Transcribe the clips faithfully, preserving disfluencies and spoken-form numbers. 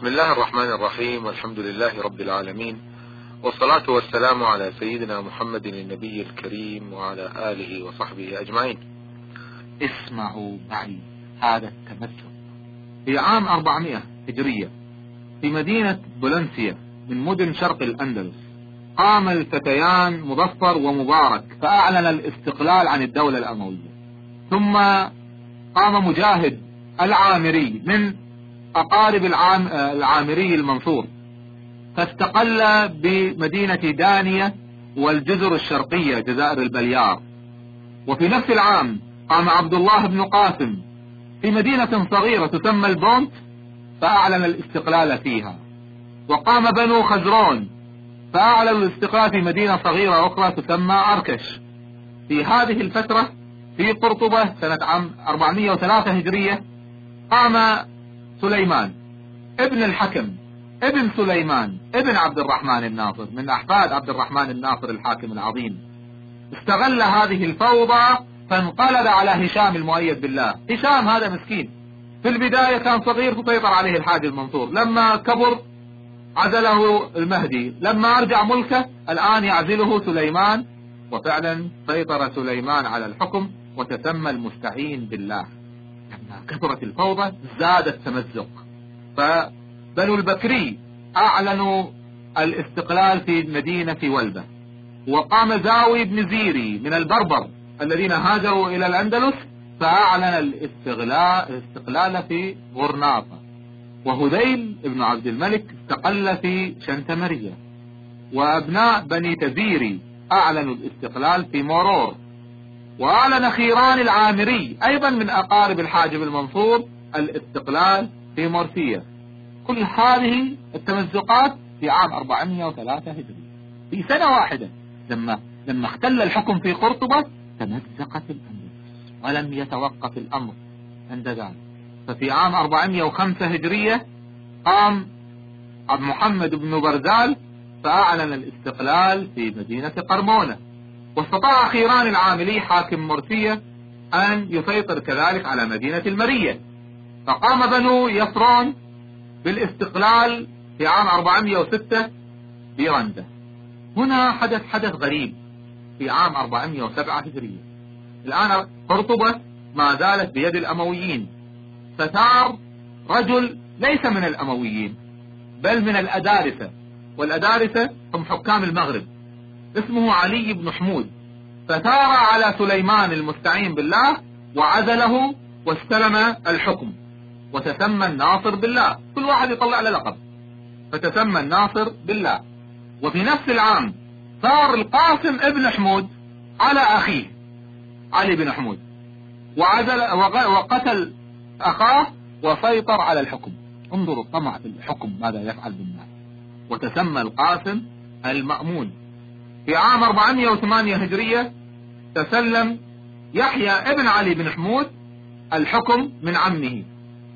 بسم الله الرحمن الرحيم، والحمد لله رب العالمين، والصلاة والسلام على سيدنا محمد النبي الكريم وعلى آله وصحبه أجمعين. اسمعوا معي هذا التمثل. في عام أربعمائة هجرية في مدينة بولنسيا من مدن شرق الأندلس قام الفتيان مظفر ومبارك فأعلن الاستقلال عن الدولة الأموية. ثم قام مجاهد العامري من أقارب العام العامري المنصور فاستقل بمدينة دانية والجزر الشرقية جزائر البليار. وفي نفس العام قام عبد الله بن قاسم في مدينة صغيرة تسمى البونت فأعلن الاستقلال فيها. وقام بنو خزرون فأعلنوا الاستقلال في مدينة صغيرة أخرى تسمى أركش. في هذه الفترة في قرطبة سنة عام أربعمائة وثلاثة هجرية قام سليمان ابن الحكم ابن سليمان ابن عبد الرحمن الناصر من أحفاد عبد الرحمن الناصر الحاكم العظيم. استغل هذه الفوضى فانقلب على هشام المؤيد بالله. هشام هذا مسكين في البداية كان صغير فسيطر عليه الحاج المنصور، لما كبر عزله المهدي، لما أرجع ملكه الآن يعزله سليمان، وفعلا سيطر سليمان على الحكم وتسمى المستعين بالله. لما كثرت الفوضى زاد التمزق، فبنو البكري أعلنوا الاستقلال في مدينة ولبة. وقام زاوي بن زيري من البربر الذين هاجروا إلى الأندلس فأعلن الاستقلال الاستقلال في غرناطة. وهذيل ابن عبد الملك استقل في شنتمرية. وأبناء بني تزيري أعلنوا الاستقلال في مرور. وأعلن خيران العامري أيضا من أقارب الحاجب المنصور الاستقلال في مرسية. كل هذه التمزقات في عام أربعمائة وثلاثة هجري. في سنة واحدة لما لما اختل الحكم في قرطبة تمزقت الأندلس ولم يتوقف الأمر عند ذلك. ففي عام أربعمائة وخمسة هجرية قام عبد محمد بن برزال فأعلن الاستقلال في مدينة قرمونة. واستطاع خيران العاملي حاكم مرسية أن يسيطر كذلك على مدينة المرية. فقام بنو يسرون بالاستقلال في عام أربعمائة وستة برندة. هنا حدث حدث غريب في عام أربعمائة وسبعة هجرية. الآن قرطبة ما زالت بيد الأمويين، فثار رجل ليس من الأمويين بل من الأدارسة، والأدارسة هم حكام المغرب، اسمه علي بن حمود. فثار على سليمان المستعين بالله وعزله واستلم الحكم وتسمى الناصر بالله. كل واحد يطلع له لقب فتسمى الناصر بالله. وفي نفس العام ثار القاسم ابن حمود على أخيه علي بن حمود وعزل وقتل أخاه وسيطر على الحكم. انظروا الطمع في الحكم ماذا يفعل بالناس. وتسمى القاسم المأمون. في عام أربعمائة وثمانية هجرية تسلم يحيى ابن علي بن حمود الحكم من عمه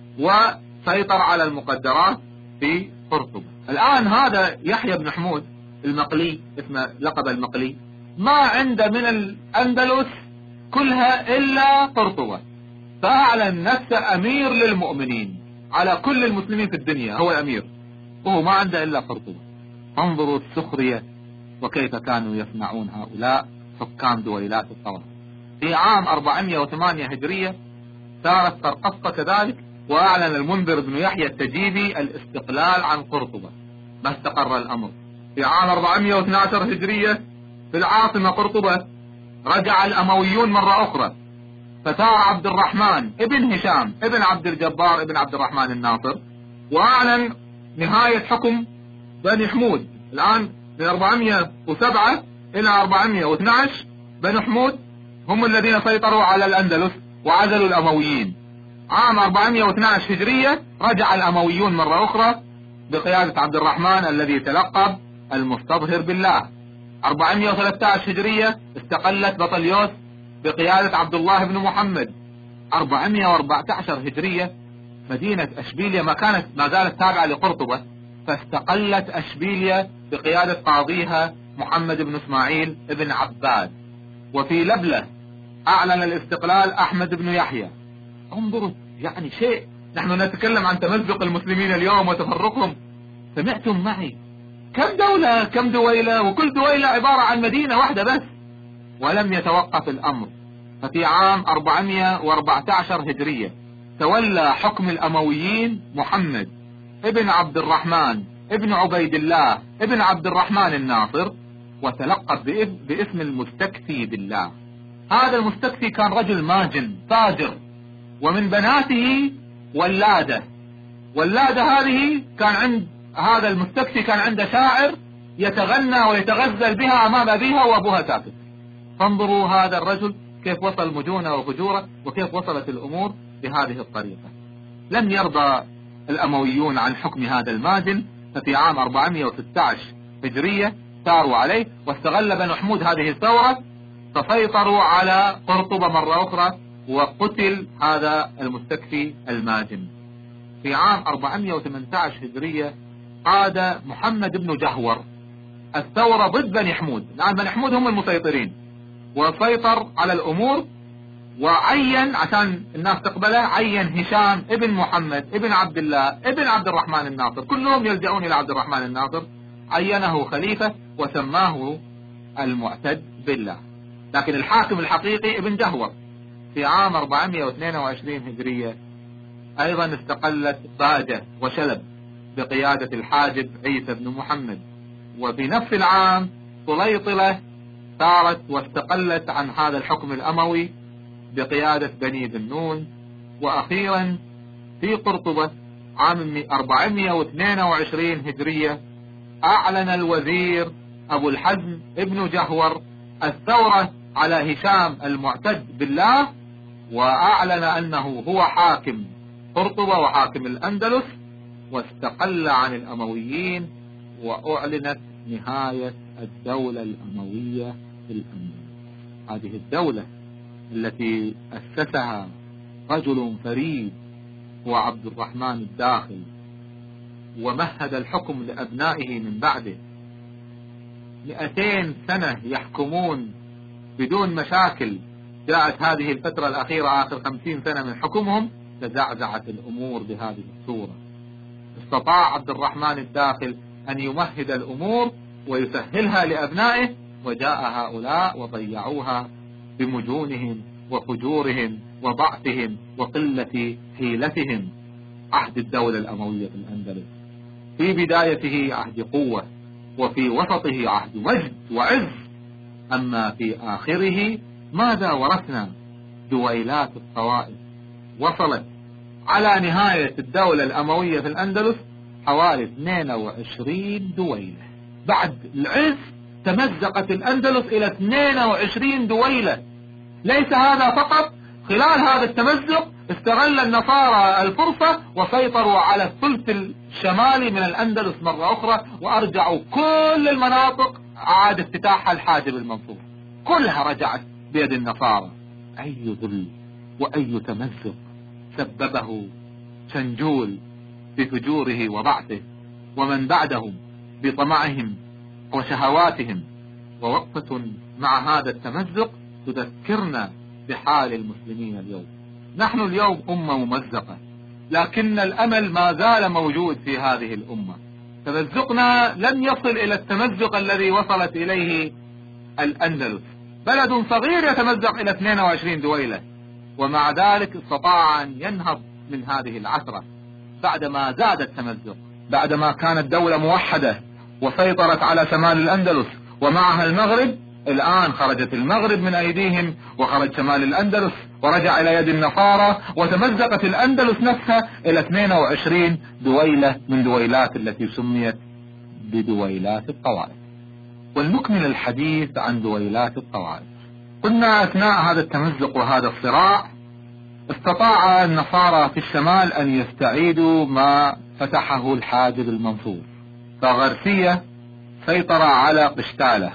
وسيطر على المقدرات في قرطبة. الآن هذا يحيى بن حمود المقلي، اسمه لقب المقلي، ما عنده من الأندلس كلها إلا قرطبة، فأعلن نفسه أمير للمؤمنين على كل المسلمين في الدنيا، هو الأمير وهو ما عنده إلا قرطبة. انظروا السخرية وكيف كانوا يصنعون هؤلاء حكام دويلات الطوائف. في عام أربعمائة وثمانية هجرية صارت قرقصة كذلك، وأعلن المنذر بن يحيى التجيبي الاستقلال عن قرطبة. ما استقر الأمر. في عام أربعمائة واثني عشر هجرية في العاصمة قرطبة رجع الأمويون مرة أخرى، فثار عبد الرحمن ابن هشام ابن عبد الجبار ابن عبد الرحمن الناصر وأعلن نهاية حكم بني حمود. الآن من أربعمائة وسبعة إلى أربعمائة واثني عشر بني حمود هم الذين سيطروا على الأندلس وعزلوا الأمويين. عام أربعمائة واثني عشر هجرية رجع الأمويون مرة أخرى بقيادة عبد الرحمن الذي تلقب المستظهر بالله. أربعمائة وثلاثة عشر هجرية استقلت بطليوس بقيادة عبد الله بن محمد. أربعمائة وأربعة عشر هجرية مدينة أشبيلية ما كانت ما زالت تابعة لقرطبة، فاستقلت أشبيلية بقيادة قاضيها محمد بن إسماعيل بن عباد. وفي لبلة أعلن الاستقلال أحمد بن يحيى. انظروا يعني شيء نحن نتكلم عن تمزق المسلمين اليوم وتفرقهم. سمعتم معي كم دولة كم دويلة، وكل دويلة عبارة عن مدينة واحدة بس. ولم يتوقف الأمر، ففي عام أربعمائة وأربعة عشر هجرية تولى حكم الأمويين محمد ابن عبد الرحمن ابن عبيد الله ابن عبد الرحمن الناصر، وتلقب باسم المستكفي بالله. هذا المستكفي كان رجل ماجن فاجر، ومن بناته ولادة. ولادة هذه كان عند هذا المستكفي كان عنده شاعر يتغنى ويتغزل بها أمام أبيها وأبوها ساكت. فانظروا هذا الرجل كيف وصل مجونه وفجوره، وكيف وصلت الأمور بهذه الطريقة. لم يرضى الأمويون عن حكم هذا الماجن، ففي عام أربعمائة وستة عشر هجرية ثاروا عليه، واستغل بنو حمود هذه الثورة فسيطروا على قرطبة مرة أخرى، وقتل هذا المستكفي الماجن. في عام أربعمائة وثمانية عشر هجرية قاد محمد بن جهور الثورة ضد بني حمود. الآن بني حمود هم المسيطرين، وسيطر على الأمور، وعين عشان الناس تقبله عين هشام ابن محمد ابن عبد الله ابن عبد الرحمن الناصر، كلهم يلجؤون إلى عبد الرحمن الناصر، عينه خليفة وسماه المعتد بالله. لكن الحاكم الحقيقي ابن جهور. في عام أربعمائة واثنين وعشرين هجرية أيضا استقلت باجة وشلب بقيادة الحاجب عيسى بن محمد. وفي نفس العام سليطلة ثارت واستقلت عن هذا الحكم الأموي بقيادة بني ذنون. وأخيرا في قرطبة عام أربعمائة واثنين وعشرين هجرية أعلن الوزير أبو الحزم ابن جهور الثورة على هشام المعتد بالله، وأعلن أنه هو حاكم قرطبة وحاكم الأندلس، واستقل عن الأمويين، وأعلنت نهاية الدولة الأموية في الأندلس. هذه الدولة التي أسسها رجل فريد هو عبد الرحمن الداخل، ومهد الحكم لأبنائه من بعده، مئتين سنة يحكمون بدون مشاكل. جاءت هذه الفترة الأخيرة آخر خمسين سنة من حكمهم تزعزعت الأمور بهذه الصورة. استطاع عبد الرحمن الداخل أن يمهد الأمور ويسهلها لأبنائه، وجاء هؤلاء وضيعوها بمجونهم وفجورهم وضعفهم وقلة حيلتهم. عهد الدولة الأموية في الأندلس في بدايته عهد قوة، وفي وسطه عهد مجد وعز، أما في آخره ماذا ورثنا؟ دويلات الطوائف. وصلت على نهاية الدولة الأموية في الأندلس حوالي اثنين وعشرين دويلة. بعد العز تمزقت الأندلس إلى اثنين وعشرين دويلة. ليس هذا فقط، خلال هذا التمزق استغل النصارى الفرصة وسيطروا على الثلث الشمالي من الأندلس مرة أخرى، وأرجعوا كل المناطق عاد افتتاحها الحاجب المنصور، كلها رجعت بيد النصارى. أي ذل وأي تمزق سببه شنجول بفجوره وضعفه، ومن بعدهم بطمعهم وشهواتهم. ووقفة مع هذا التمزق تذكرنا بحال المسلمين اليوم. نحن اليوم أمة ممزقة، لكن الأمل ما زال موجود في هذه الأمة. تمزقنا لم يصل إلى التمزق الذي وصلت إليه الأندلس، بلد صغير يتمزق إلى اثنين وعشرين دويلة، ومع ذلك استطاع أن ينهض من هذه العثرة بعدما زاد التمزق، بعدما كانت دولة موحدة وسيطرت على شمال الأندلس ومعها المغرب. الآن خرجت المغرب من أيديهم، وخرج شمال الأندلس ورجع إلى يد النصارى، وتمزقت الأندلس نفسها إلى اثنين وعشرين دويلة من دويلات التي سميت بدويلات الطوائف. ولنكمل الحديث عن دويلات الطوائف. قلنا أثناء هذا التمزق وهذا الصراع استطاع النصارى في الشمال أن يستعيدوا ما فتحه الحاجب المنصور. فغرسية سيطر على قشتالة،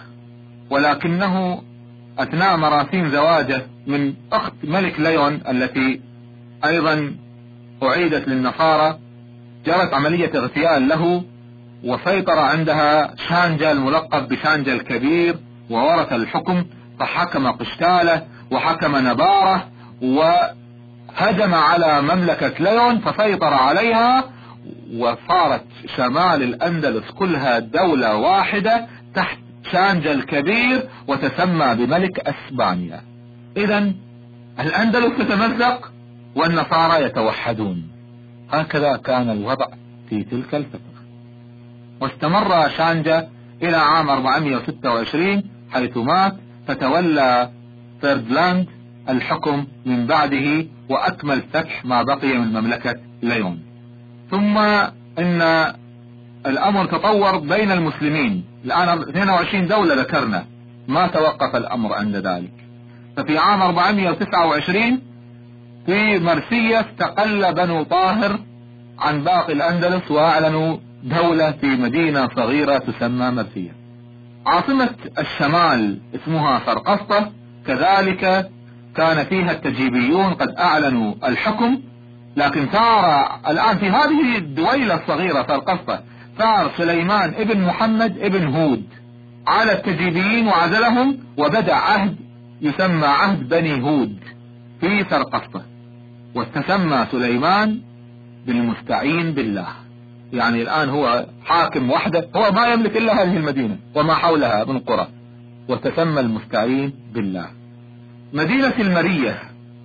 ولكنه أثناء مراسيم زواجه من أخت ملك ليون التي أيضا أعيدت للنصارى جرت عملية اغتيال له، وسيطر عندها شانجا الملقب بشانجا الكبير وورث الحكم، فحكم قشتالة وحكم نبارة، هجم على مملكة ليون فسيطر عليها، وصارت شمال الأندلس كلها دولة واحدة تحت شانجا الكبير وتسمى بملك أسبانيا. إذن الأندلس تتمزق والنصارى يتوحدون. هكذا كان الوضع في تلك الفترة. واستمر شانجا إلى عام أربعمائة وستة وعشرين حيث مات، فتولى فردلاند الحكم من بعده وأكمل فتح ما بقي من مملكة ليون. ثم إن الأمر تطور بين المسلمين، الآن اثنين وعشرين دولة ذكرنا، ما توقف الأمر عند ذلك. ففي عام أربعمائة وتسعة وعشرين في مرسية استقل بنو طاهر عن باقي الأندلس وأعلنوا دولة في مدينة صغيرة تسمى مرسية. عاصمة الشمال اسمها سرقسطة، كذلك كان فيها التجيبيون قد أعلنوا الحكم، لكن ثار الآن في هذه الدويلة الصغيرة سرقسطة ثار سليمان ابن محمد ابن هود على التجيبيين وعزلهم، وبدأ عهد يسمى عهد بني هود في سرقسطة، واستسمى سليمان بالمستعين بالله. يعني الآن هو حاكم وحده، هو ما يملك إلا هذه المدينة وما حولها من قرى، وتسمى المستعين بالله. مدينة المرية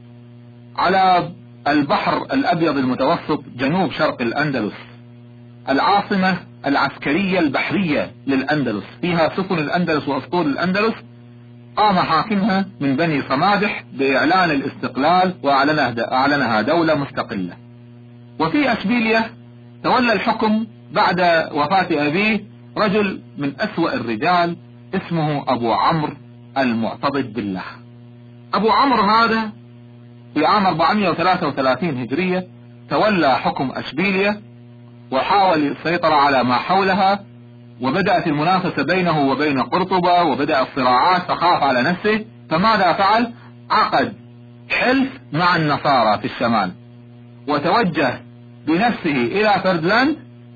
على البحر الأبيض المتوسط جنوب شرق الأندلس، العاصمة العسكرية البحرية للأندلس، فيها سفن الأندلس وأسطول الأندلس. قام حاكمها من بني صمادح بإعلان الاستقلال وأعلنها دولة مستقلة. وفي أشبيلية تولى الحكم بعد وفاة أبيه رجل من أسوأ الرجال اسمه أبو عمرو المعتضد بالله. أبو عمرو هذا في عام أربعمائة وثلاثة وثلاثين هجرية تولى حكم أشبيلية وحاول السيطرة على ما حولها، وبدأت المنافسة بينه وبين قرطبة وبدأ الصراعات، فخاف على نفسه. فماذا فعل؟ عقد حلف مع النصارى في الشمال، وتوجه بنفسه إلى فردلاند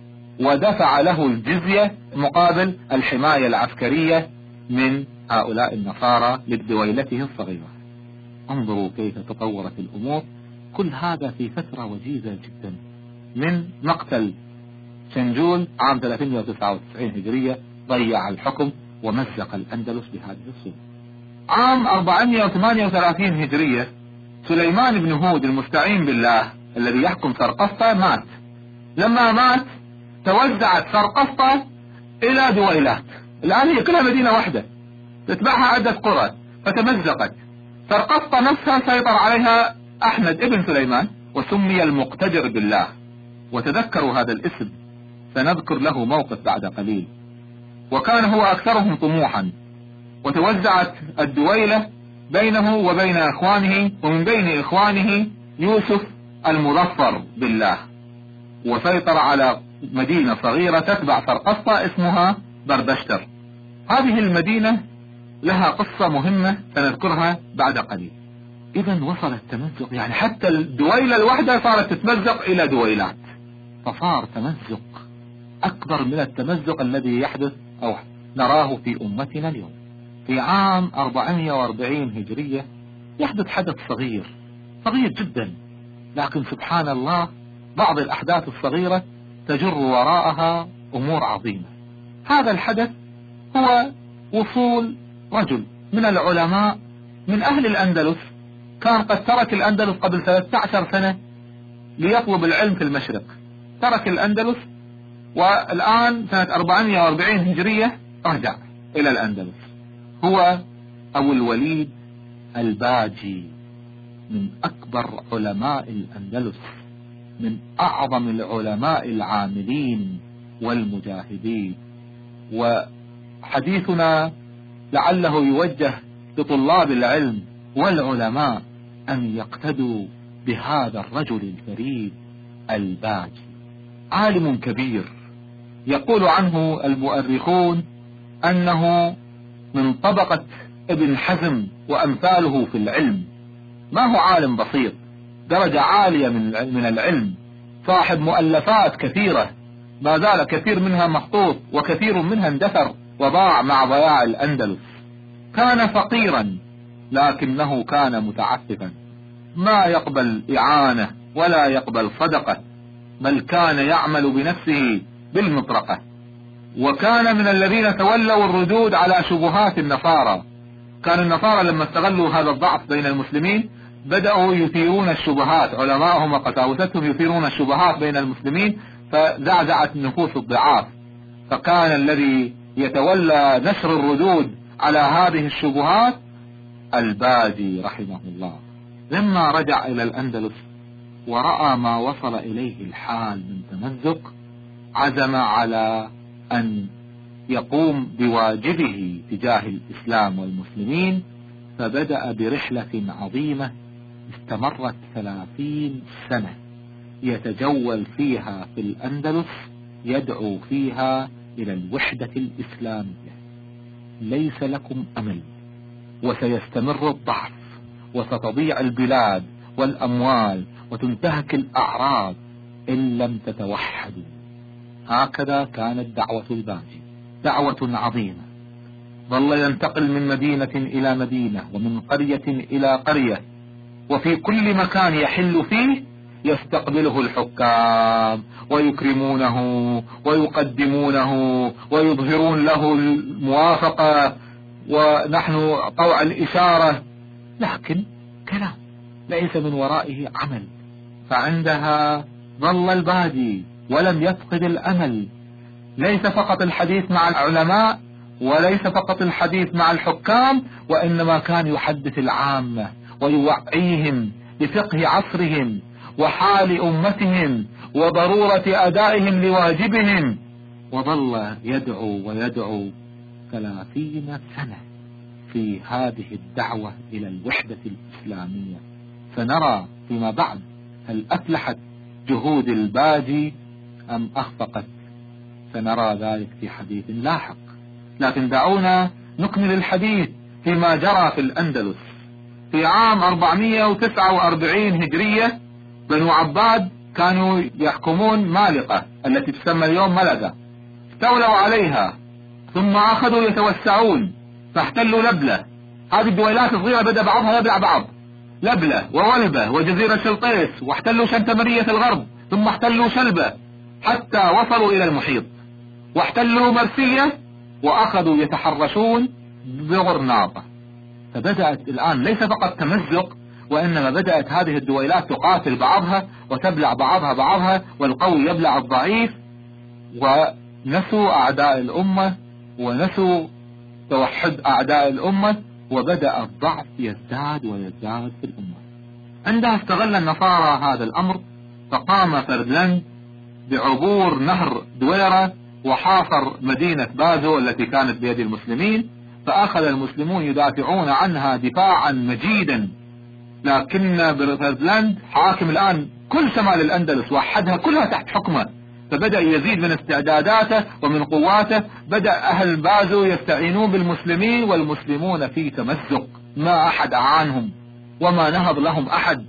ودفع له الجزية مقابل الحماية العسكرية من هؤلاء النصارى لدويلته الصغيرة. انظروا كيف تطورت الأمور، كل هذا في فترة وجيزة جدا من مقتل شنجول عام ثلاثمائة وتسعة وتسعين هجرية، ضيع الحكم ومزق الأندلس بهذه الصورة. عام أربعمائة وثمانية وثلاثين هجرية سليمان بن هود المستعين بالله الذي يحكم سرقسطة مات. لما مات توزعت سرقسطة إلى دويلات، الآن هي كلها مدينة واحدة تتبعها عدة قرى، فتمزقت. سرقسطة نفسها سيطر عليها أحمد ابن سليمان وسمي المقتدر بالله، وتذكروا هذا الاسم سنذكر له موقف بعد قليل. وكان هو أكثرهم طموحا، وتوزعت الدويلة بينه وبين إخوانه، ومن بين إخوانه يوسف المظفر بالله، وسيطر على مدينة صغيرة تتبع سرقسطة اسمها بربشتر. هذه المدينة لها قصة مهمة سنذكرها بعد قليل. إذا وصل التمزق، يعني حتى الدويلة الواحدة صارت تتمزق إلى دويلات، فصار تمزق أكبر من التمزق الذي يحدث أو نراه في أمتنا اليوم. في عام أربعمائة وأربعين هجرية يحدث حدث صغير صغير جدا، لكن سبحان الله بعض الأحداث الصغيرة تجر وراءها أمور عظيمة. هذا الحدث هو وصول رجل من العلماء من أهل الأندلس، كان قد ترك الأندلس قبل ثلاثة عشر سنة ليطلب العلم في المشرق، ترك الأندلس والآن سنة أربعمائة وأربعين هجرية رجع إلى الأندلس. هو أبو الوليد الباجي، من أكبر علماء الأندلس، من أعظم العلماء العاملين والمجاهدين. وحديثنا لعله يوجه لطلاب العلم والعلماء أن يقتدوا بهذا الرجل الفريد الباجي، عالم كبير. يقول عنه المؤرخون أنه من طبقة ابن حزم وأمثاله في العلم، ما هو عالم بسيط، درجة عالية من العلم، صاحب مؤلفات كثيرة ما زال كثير منها مخطوط وكثير منها اندثر وضاع مع ضياع الأندلس. كان فقيرا لكنه كان متعففا، ما يقبل إعانة ولا يقبل صدقة، بل كان يعمل بنفسه بالمطرقة. وكان من الذين تولوا الردود على شبهات النصارى. كان النصارى لما استغلوا هذا الضعف بين المسلمين بدأوا يثيرون الشبهات، علماءهم وقساوستهم يثيرون الشبهات بين المسلمين، فزعزعت نفوس الضعاف. فكان الذي يتولى نشر الردود على هذه الشبهات الباجي رحمه الله. لما رجع إلى الأندلس ورأى ما وصل إليه الحال من تمزق، عزم على أن يقوم بواجبه تجاه الإسلام والمسلمين، فبدأ برحلة عظيمة استمرت ثلاثين سنة يتجول فيها في الأندلس، يدعو فيها إلى الوحدة الإسلامية. ليس لكم أمل، وسيستمر الضعف، وستضيع البلاد والأموال، وتنتهك الأعراض إن لم تتوحدوا. هكذا كانت دعوة الباجي، دعوة عظيمة. ظل ينتقل من مدينة إلى مدينة، ومن قرية إلى قرية، وفي كل مكان يحل فيه يستقبله الحكام ويكرمونه ويقدمونه ويظهرون له الموافقة ونحن طوع الإشارة، لكن كلام ليس من ورائه عمل. فعندها ظل الباجي ولم يفقد الأمل، ليس فقط الحديث مع العلماء وليس فقط الحديث مع الحكام، وإنما كان يحدث العامة ويوعيهم بفقه عصرهم وحال أمتهم وضرورة أدائهم لواجبهم. وظل يدعو ويدعو ثلاثين سنة في هذه الدعوة إلى الوحدة الإسلامية. فنرى فيما بعد هل أفلحت جهود الباجي أم أخفقت، سنرى ذلك في حديث لاحق. لكن دعونا نكمل الحديث فيما جرى في الأندلس. في عام أربعمائة وتسعة وأربعين هجرية بنو عباد كانوا يحكمون مالقة التي تسمى اليوم ملقا، استولوا عليها ثم أخذوا يتوسعون فاحتلوا لبلة. هذه الدويلات الصغيرة بدأ بعضها يبلع بعض، لبلة وولبة وجزيرة شلطيس، واحتلوا شنتمرية الغرب، ثم احتلوا شلبة حتى وصلوا إلى المحيط، واحتلوا مرسية وأخذوا يتحرشون بغرناطة. فبدأت الآن ليس فقط تمزق، وإنما بدأت هذه الدويلات تقاتل بعضها وتبلع بعضها بعضها، والقوي يبلع الضعيف، ونسوا أعداء الأمة ونسوا توحد أعداء الأمة، وبدأ الضعف يزداد ويزداد في الأمة. عندها استغل النصارى هذا الأمر، فقام فردلاند بعبور نهر دويرة وحاصر مدينة بازو التي كانت بيد المسلمين، فأخذ المسلمون يدافعون عنها دفاعا مجيدا. لكن فردلاند حاكم الآن كل شمال الأندلس، وحدها كلها تحت حكمه، فبدأ يزيد من استعداداته ومن قواته. بدأ أهل بازو يستعينون بالمسلمين، والمسلمون في تمزق، ما أحد أعانهم وما نهض لهم أحد،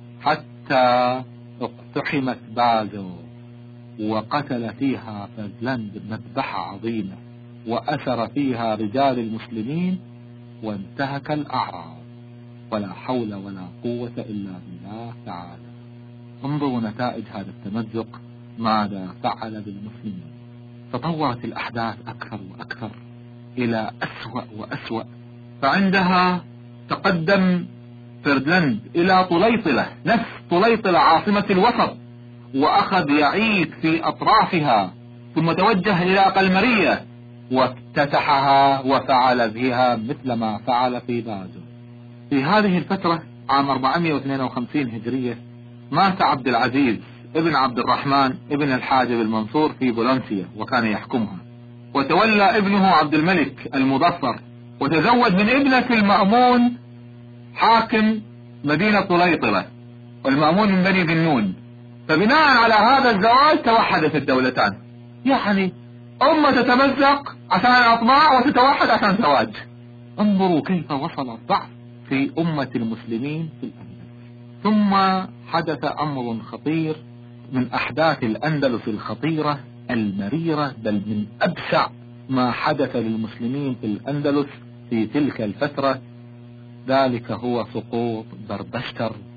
حتى اقتحمت بازو وقتل فيها فردلاند مذبحة عظيمة، وأسر فيها رجال المسلمين وانتهك الأعراض. ولا حول ولا قوة إلا بالله تعالى. انظروا نتائج هذا التمزق ماذا فعل بالمسلمين. تطورت الأحداث أكثر وأكثر إلى أسوأ وأسوأ. فعندها تقدم فردلاند إلى طليطلة، نفس طليطلة عاصمة الوسط، وأخذ يعيد في أطرافها، ثم توجه إلى قلمرية وافتتحها وفعل بها مثل ما فعل في بازو. في هذه الفترة عام أربعمائة واثنين وخمسين هجرية مات عبد العزيز ابن عبد الرحمن ابن الحاجب المنصور في بولنسيا وكان يحكمها، وتولى ابنه عبد الملك المظفر، وتزوج من ابنة المأمون حاكم مدينة طليطلة، والمأمون من بني ذنون. فبناء على هذا الزواج توحدت الدولتان. يعني أمة تتمزق عشان الأطماع وتتوحد عشان زواج. انظروا كيف وصل الضعف في أمة المسلمين في الأندلس. ثم حدث أمر خطير من أحداث الأندلس الخطيرة المريرة، بل من أبشع ما حدث للمسلمين في الأندلس في تلك الفترة. ذلك هو سقوط بربشتر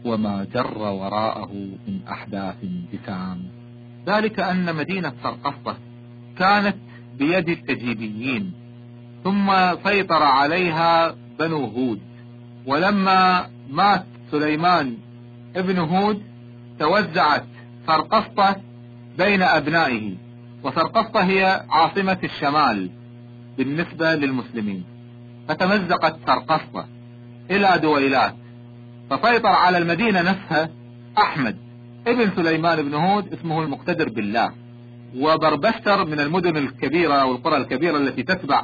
وما جر وراءه من أحداث جسام. ذلك أن مدينة سرقسطة كانت بيد التجيبيين، ثم سيطر عليها بنو هود، ولما مات سليمان ابن هود توزعت سرقسطة بين أبنائه، وسرقسطة هي عاصمة الشمال بالنسبة للمسلمين، فتمزقت سرقسطة إلى دويلات، فسيطر على المدينة نفسها أحمد ابن سليمان بن هود اسمه المقتدر بالله. وبربشتر من المدن الكبيرة والقرى الكبيرة التي تتبع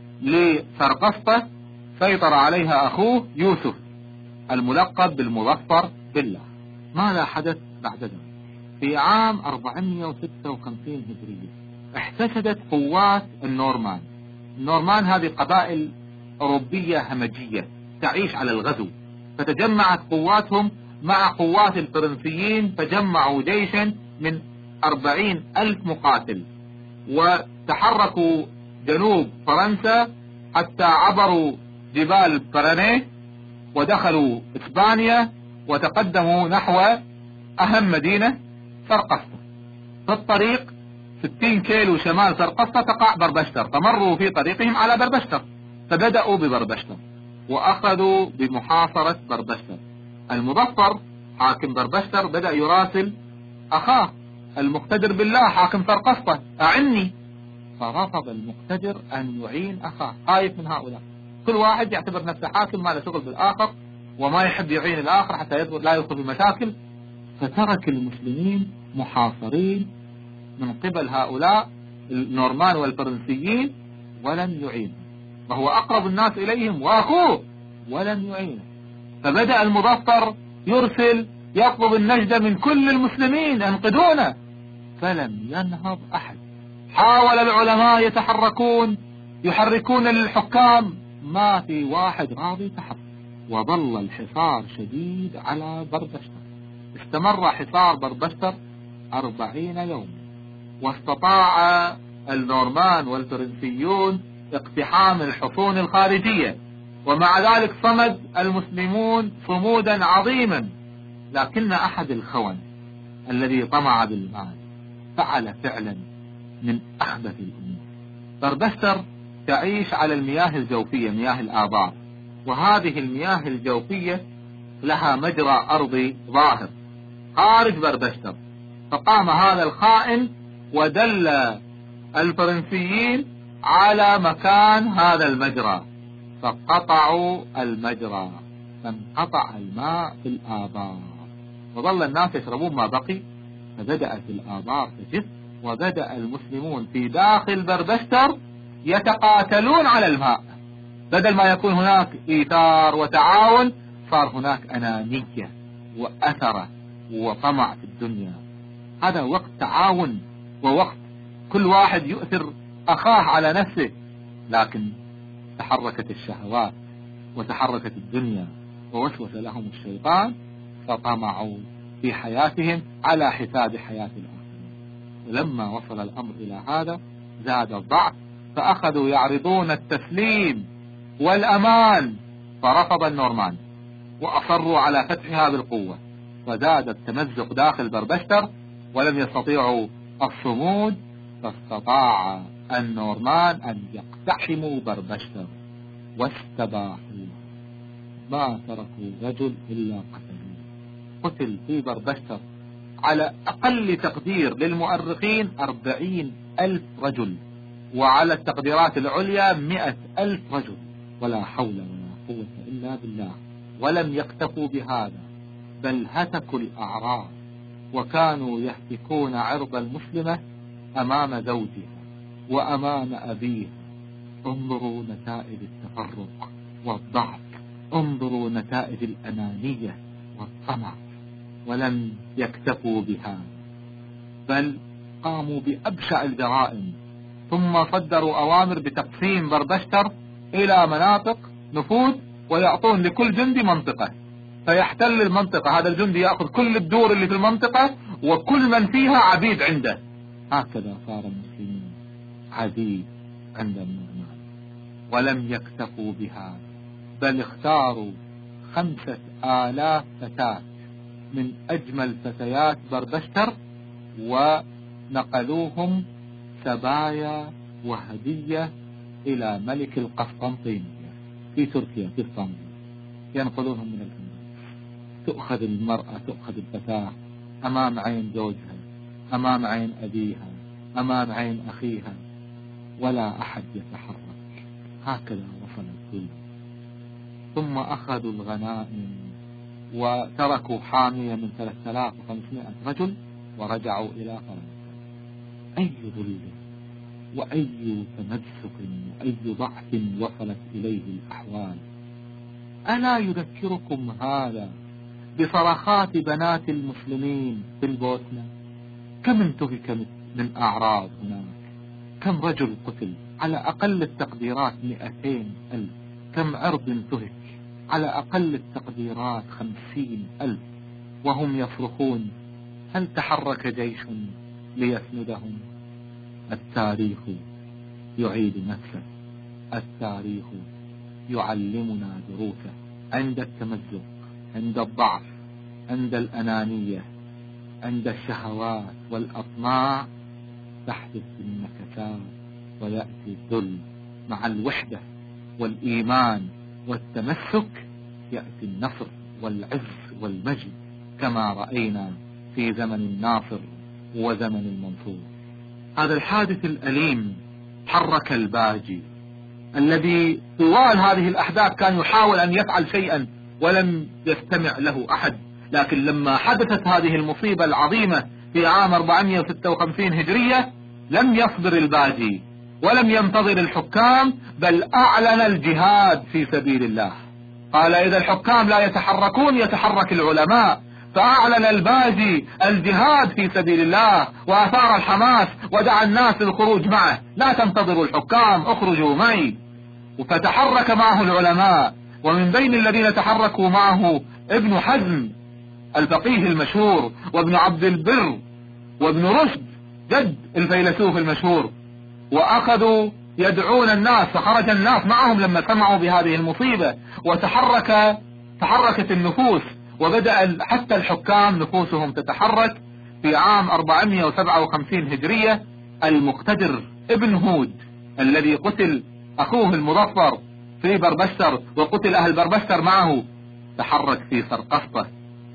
لسرقسطة سيطر عليها أخوه يوسف الملقب بالمظفر بالله. ماذا حدث بعد ذلك؟ في عام أربعمائة وستة وخمسين هجرية احتشدت قوات النورمان. النورمان هذه قبائل أوروبية همجية تعيش على الغزو، فتجمعت قواتهم مع قوات الفرنسيين، فجمعوا جيشا من أربعين ألف مقاتل، وتحركوا جنوب فرنسا حتى عبروا جبال برانيه ودخلوا إسبانيا وتقدموا نحو أهم مدينة سرقسطة. في الطريق ستين كيلو شمال سرقسطة تقع بربشتر، فمروا في طريقهم على بربشتر، فبدأوا ببربشتر وأخذوا بمحاصرة بربشتر. المظفر حاكم بربشتر بدأ يراسل أخاه المقتدر بالله حاكم سرقسطة أعني، فرفض المقتدر أن يعين أخاه، خايف من هؤلاء، كل واحد يعتبر نفسه حاكم ما له شغل بالآخر وما يحب يعين الآخر حتى لا يدخل في مشاكل، فترك المسلمين محاصرين من قبل هؤلاء النورمان والفرنسيين ولم يعين، وهو أقرب الناس إليهم وأخوه ولم يعينه. فبدأ المظفر يرسل يطلب النجدة من كل المسلمين انقذونا، فلم ينهض أحد. حاول العلماء يتحركون يحركون للحكام، ما في واحد راضي يتحرك، وظل الحصار شديد على بربشتر. استمر حصار بربشتر أربعين يوم، واستطاع النورمان والفرنسيون اقتحام الحصون الخارجية، ومع ذلك صمد المسلمون صمودا عظيما. لكن أحد الخونة الذي طمع بالمال فعل فعلا من أخبث الأمور. بربشتر تعيش على المياه الجوفية، مياه الآبار، وهذه المياه الجوفية لها مجرى أرضي ظاهر خارج بربشتر، فقام هذا الخائن ودل الفرنسيين على مكان هذا المجرى، فقطعوا المجرى، فانقطع الماء في الآبار، وظل الناس يشربون ما بقي، فبدأت الآبار تجف، وبدأ المسلمون في داخل بربشتر يتقاتلون على الماء. بدل ما يكون هناك إيثار وتعاون صار هناك أنانية وأثرة وطمع في الدنيا. هذا وقت تعاون ووقت كل واحد يؤثر أخاه على نفسه، لكن تحركت الشهوات وتحركت الدنيا ووسوس لهم الشيطان فطمعوا في حياتهم على حساب حياة الآخرين. ولما وصل الأمر إلى هذا زاد الضعف، فأخذوا يعرضون التسليم والأمان، فرفض النورمان وأصروا على فتحها بالقوة، فزاد التمزق داخل بربشتر ولم يستطيعوا الصمود، فاستطاع النورمان أن يقتحموا بربشتر واستباحوا، ما تركوا رجل إلا قتلوه. قتل في بربشتر على أقل تقدير للمؤرخين أربعين ألف رجل، وعلى التقديرات العليا مئة ألف رجل، ولا حول ولا قوة إلا بالله. ولم يكتفوا بهذا، بل هتكوا الأعراض، وكانوا يهتكون عرض المسلمة أمام زوجها وأمام أبيها. انظروا نتائج التفرق والضعف، انظروا نتائج الأنانية والطمع. ولم يكتفوا بها، بل قاموا بأبشع الجرائم، ثم صدروا أوامر بتقسيم بربشتر إلى مناطق نفوذ، ويعطون لكل جندي منطقة، فيحتل المنطقة، هذا الجندي يأخذ كل الدور اللي في المنطقة وكل من فيها عبيد عنده. هكذا صار المسلمين عبيد عند النورمان. ولم يكتفوا بها، بل اختاروا خمسة آلاف فتاة من أجمل فتيات بربشتر ونقلوهم سبايا وهدية إلى ملك القسطنطينية في تركيا في اسطنبول، ينقلونهم من الأندلس. تؤخذ المرأة، تؤخذ الفتاة أمام عين زوجها، أمام عين أبيها، أمام عين أخيها، ولا أحد يتحرك. هكذا وصل الظلم. ثم أخذوا الغنائم وتركوا حامية من ثلاثة آلاف وخمسمائة رجل ورجعوا إلى فرنسا. أي ظلم وأي تمسك وأي ضعف وصلت إليه الأحوال. ألا يذكركم هذا بصرخات بنات المسلمين في البوسنة؟ كم انتهك من أعراض هناك، كم رجل قتل، على أقل التقديرات مئتين ألف، كم عرض انتهك، على أقل التقديرات خمسين ألف، وهم يصرخون هل تحرك جيش ليسندهم؟ التاريخ يعيد نفسه، التاريخ يعلمنا دروسه. عند التمزق، عند الضعف، عند الأنانية، عند الشهوات والأطماع تحدث النكسات ويأتي الذل. مع الوحدة والإيمان والتمسك يأتي النصر والعز والمجد، كما رأينا في زمن الناصر وزمن المنصور. هذا الحادث الأليم حرك الباجي الذي طوال هذه الأحداث كان يحاول أن يفعل شيئا ولم يستمع له أحد، لكن لما حدثت هذه المصيبة العظيمة في عام أربعمائة وستة وخمسين هجرية لم يصبر الباجي ولم ينتظر الحكام، بل أعلن الجهاد في سبيل الله. قال إذا الحكام لا يتحركون يتحرك العلماء، فأعلن الباجي الجهاد في سبيل الله وأثار الحماس ودعا الناس للخروج معه. لا تنتظروا الحكام، اخرجوا معي. فتحرك معه العلماء، ومن بين الذين تحركوا معه ابن حزم الفقيه المشهور، وابن عبد البر، وابن رشد جد الفيلسوف المشهور. وأخذوا يدعون الناس، فخرج الناس معهم لما سمعوا بهذه المصيبة، وتحرك تحركت النفوس، وبدأ حتى الحكام نفوسهم تتحرك. في عام أربعمائة وسبعة وخمسين هجرية المقتدر ابن هود الذي قتل أخوه المظفر في بربشتر وقتل أهل بربشتر معه تحرك في سرقسطة،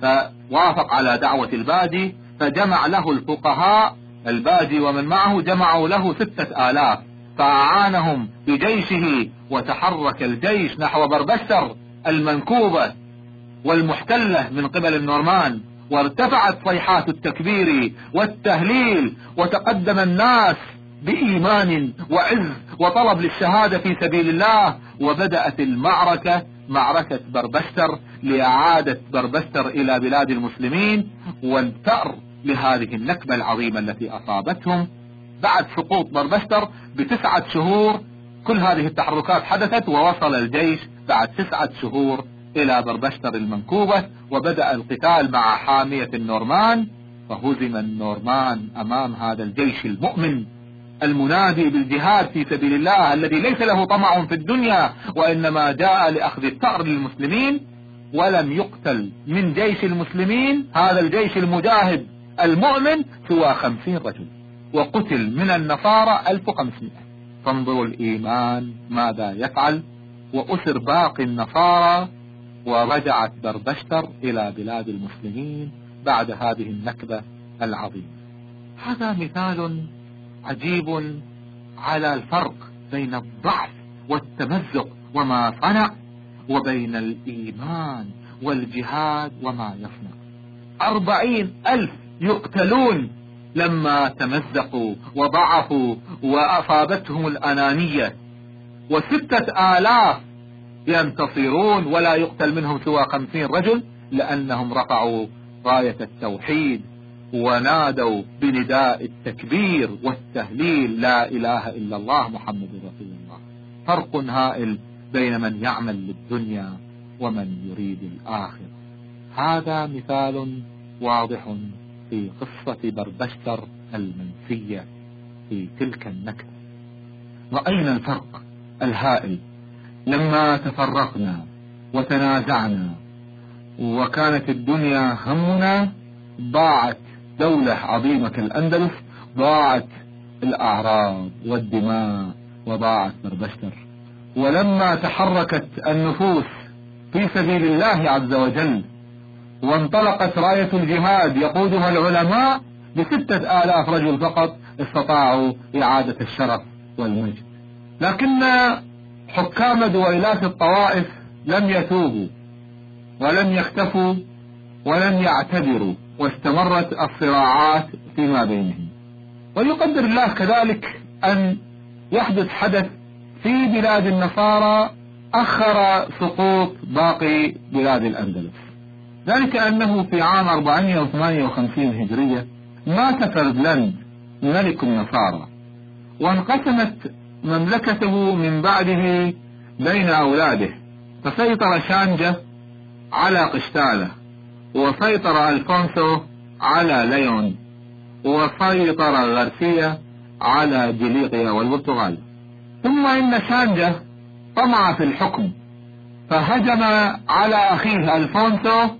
فوافق على دعوة الباجي، فجمع له الفقهاء الباجي ومن معه، جمعوا له ستة آلاف فأعانهم بجيشه، وتحرك الجيش نحو بربشتر المنكوبة والمحتلة من قبل النورمان، وارتفعت صيحات التكبير والتهليل، وتقدم الناس بإيمان وعز وطلب للشهادة في سبيل الله. وبدأت المعركة، معركة بربشتر، لإعادة بربشتر إلى بلاد المسلمين والثأر لهذه النكبة العظيمة التي أصابتهم. بعد سقوط بربشتر بتسعة شهور كل هذه التحركات حدثت، ووصل الجيش بعد تسعة شهور إلى بربشتر المنكوبة، وبدأ القتال مع حامية النورمان، فهزم النورمان أمام هذا الجيش المؤمن المنادي بالجهاد في سبيل الله، الذي ليس له طمع في الدنيا وإنما جاء لأخذ الثأر للمسلمين. ولم يقتل من جيش المسلمين هذا الجيش المجاهد المؤمن سوى خمسين رجل، وقتل من النصارى ألف وخمسمائة. فانظروا الإيمان ماذا يفعل. وأسر باقي النصارى، ورجعت بربشتر إلى بلاد المسلمين بعد هذه النكبة العظيمة. هذا مثال عجيب على الفرق بين الضعف والتمزق وما صنع، وبين الإيمان والجهاد وما يصنع. أربعين ألف يقتلون لما تمزقوا وضعفوا وأصابتهم الأنانية، وستة آلاف ينتصرون ولا يقتل منهم سوى خمسين رجل، لأنهم رفعوا راية التوحيد ونادوا بنداء التكبير والتهليل لا إله إلا الله محمد رسول الله. فرق هائل بين من يعمل للدنيا ومن يريد الآخرة. هذا مثال واضح في قصة بربشتر المنسية في تلك النكبة. رأينا الفرق الهائل لما تفرقنا وتنازعنا وكانت الدنيا همنا، ضاعت دولة عظيمة كالأندلس، ضاعت الأعراض والدماء وضاعت بربشتر. ولما تحركت النفوس في سبيل الله عز وجل وانطلقت راية الجهاد يقودها العلماء بستة آلاف رجل فقط، استطاعوا إعادة الشرف والمجد. لكن حكام دويلات الطوائف لم يتوبوا ولم يختفوا ولم يعتذروا، واستمرت الصراعات فيما بينهم. ويقدر الله كذلك أن يحدث حدث في بلاد النصارى أخر سقوط باقي بلاد الأندلس، ذلك أنه في عام أربعمائة وثمانية وخمسين هجرية مات فردلاند ملك النصارى، وانقسمت مملكته من بعده بين أولاده، فسيطر شانجة على قشتالة، وسيطر ألفونسو على ليون، وسيطر غارسيا على جليقيا والبرتغال. ثم إن شانجة طمع في الحكم فهجم على أخيه ألفونسو،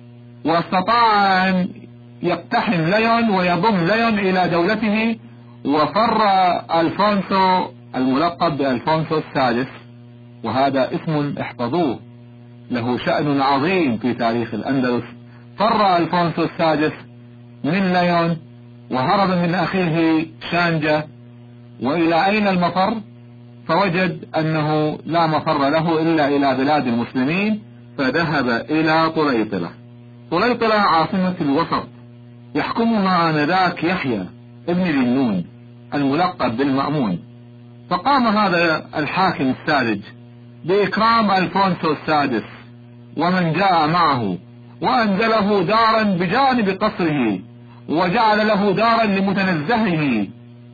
واستطاع أن يقتحم ليون ويضم ليون إلى دولته، وفر ألفونسو الملقب بألفونسو السادس، وهذا اسم احفظوه له شأن عظيم في تاريخ الأندلس. فر ألفونسو السادس من ليون وهرب من أخيه شانجة، وإلى أين المفر؟ فوجد أنه لا مفر له إلا إلى بلاد المسلمين، فذهب إلى طليطلة. طليطلة عاصمة الوسط، يحكمها آنذاك يحيى ابن ذنون الملقب بالمأمون. فقام هذا الحاكم الساذج بإكرام ألفونسو السادس ومن جاء معه، وأنزله دارا بجانب قصره، وجعل له دارا لمتنزهه،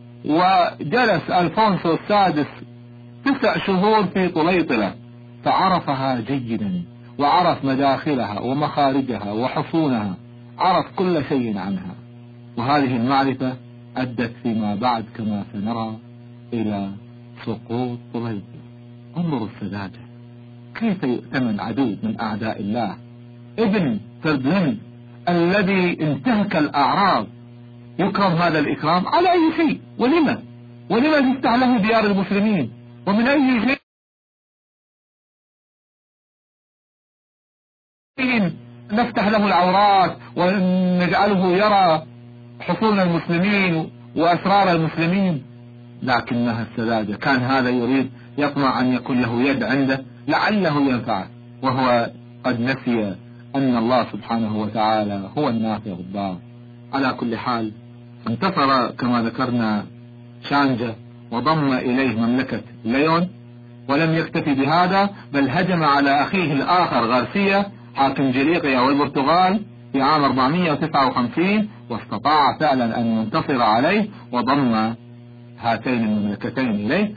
وجلس ألفونسو السادس تسع شهور في طليطلة، فعرفها جيدا، وعرف مداخلها ومخارجها وحصونها، عرف كل شيء عنها. وهذه المعرفة أدت فيما بعد كما سنرى إلى سقوط طليطلة. انظروا السذاجة، كيف يؤتمن عدو من أعداء الله، ابن فردلاند الذي انتهك الأعراض، يكرم هذا الإكرام على أي شيء؟ ولما؟ ولما تفتح له ديار المسلمين؟ ومن أي شيء نفتح له العورات ونجعله يرى حصون المسلمين وأسرار المسلمين؟ لكنها السذاجة، كان هذا يريد يطمع أن يكون له يد عنده لعله ينفعه، وهو قد نسي أن الله سبحانه وتعالى هو النافع الضار. على كل حال انتصر كما ذكرنا شانجة وضم إليه مملكة ليون، ولم يكتفي بهذا بل هجم على أخيه الآخر غارسيا حاكم جليقيا والبرتغال في عام أربعمائة وتسعة وخمسين، واستطاع فعلا أن ينتصر عليه وضم هاتين المملكتين إليه،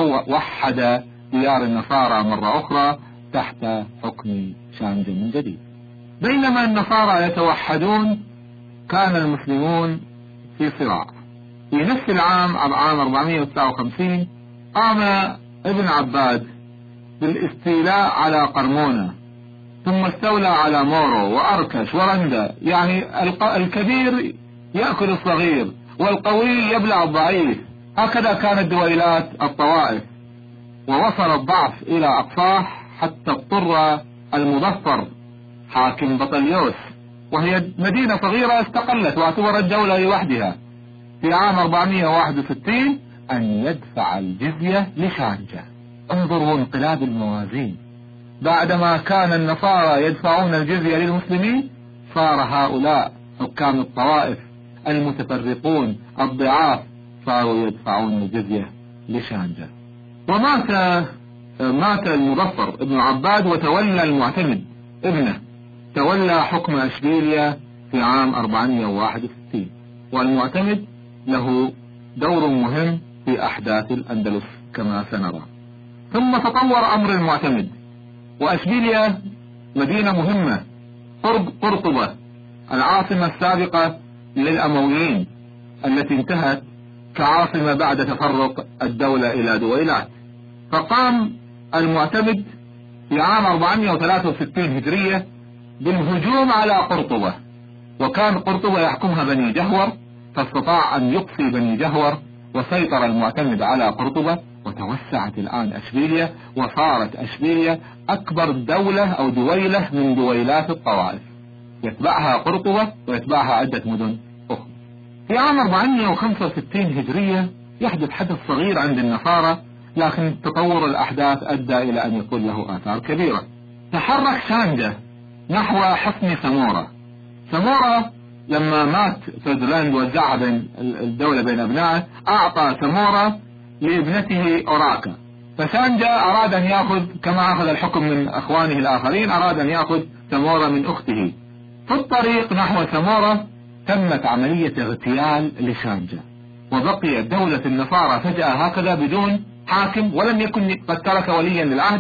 ووحد ديار النصارى مرة أخرى تحت حكم شانجة من جديد. بينما النصارى يتوحدون كان المسلمون في صراع. في نفس العام عام أربعمائة وتسعة وخمسين قام ابن عباد بالاستيلاء على قرمونة، ثم استولى على مورو وأركش ورندا، يعني الكبير يأكل الصغير والقوي يبلع الضعيف. هكذا كانت دويلات الطوائف، ووصل الضعف إلى أقصاه حتى اضطر المظفر حاكم بطليوس، وهي مدينة صغيرة استقلت واعتبرت دولة لوحدها، في عام أربعمائة وواحد وستين أن يدفع الجزية لشانجة. انظروا انقلاب الموازين، بعدما كان النصارى يدفعون الجزية للمسلمين، صار هؤلاء حكام الطوائف المتفرقون الضعاف صاروا يدفعون الجزية لشانجة. ومات مات المظفر ابن عباد، وتولى المعتمد ابنه، تولى حكم أشبيليا في عام أربعمائة وواحد وستين. والمعتمد له دور مهم في أحداث الأندلس كما سنرى. ثم تطور أمر المعتمد، وأشبيليا مدينة مهمة قرب قرطبة العاصمة السابقة للأمويين التي انتهت كعاصمة بعد تفرق الدولة إلى دويلات. فقام المعتمد في عام أربعمائة وثلاثة وستين هجرية بالهجوم على قرطبة، وكان قرطبة يحكمها بني جهور، فاستطاع أن يقصي بني جهور وسيطر المعتمد على قرطبة، وتوسعت الآن أشبيلية، وصارت أشبيلية أكبر دولة أو دويلة من دويلات الطوائف، يتبعها قرطبة ويتبعها عدة مدن أخرى. في عام أربعمائة وخمسة وستين هجرية يحدث حدث صغير عند النصارى، لكن تطور الأحداث أدى إلى أن يكون له آثار كبيرة. تحرك شانجا نحو حصن سمورة. سمورة لما مات فردلاند وزعها بين الدولة بين أبنائه، أعطى سمورة لابنته أوراكا، فشانجا أراد أن يأخذ كما أخذ الحكم من أخوانه الآخرين، أراد أن يأخذ سمورة من أخته. في الطريق نحو سمورة تمت عملية اغتيال لشانجا، وبقيت دولة النصارى فجأة هكذا بدون حاكم، ولم يكن قد ترك وليا للعهد،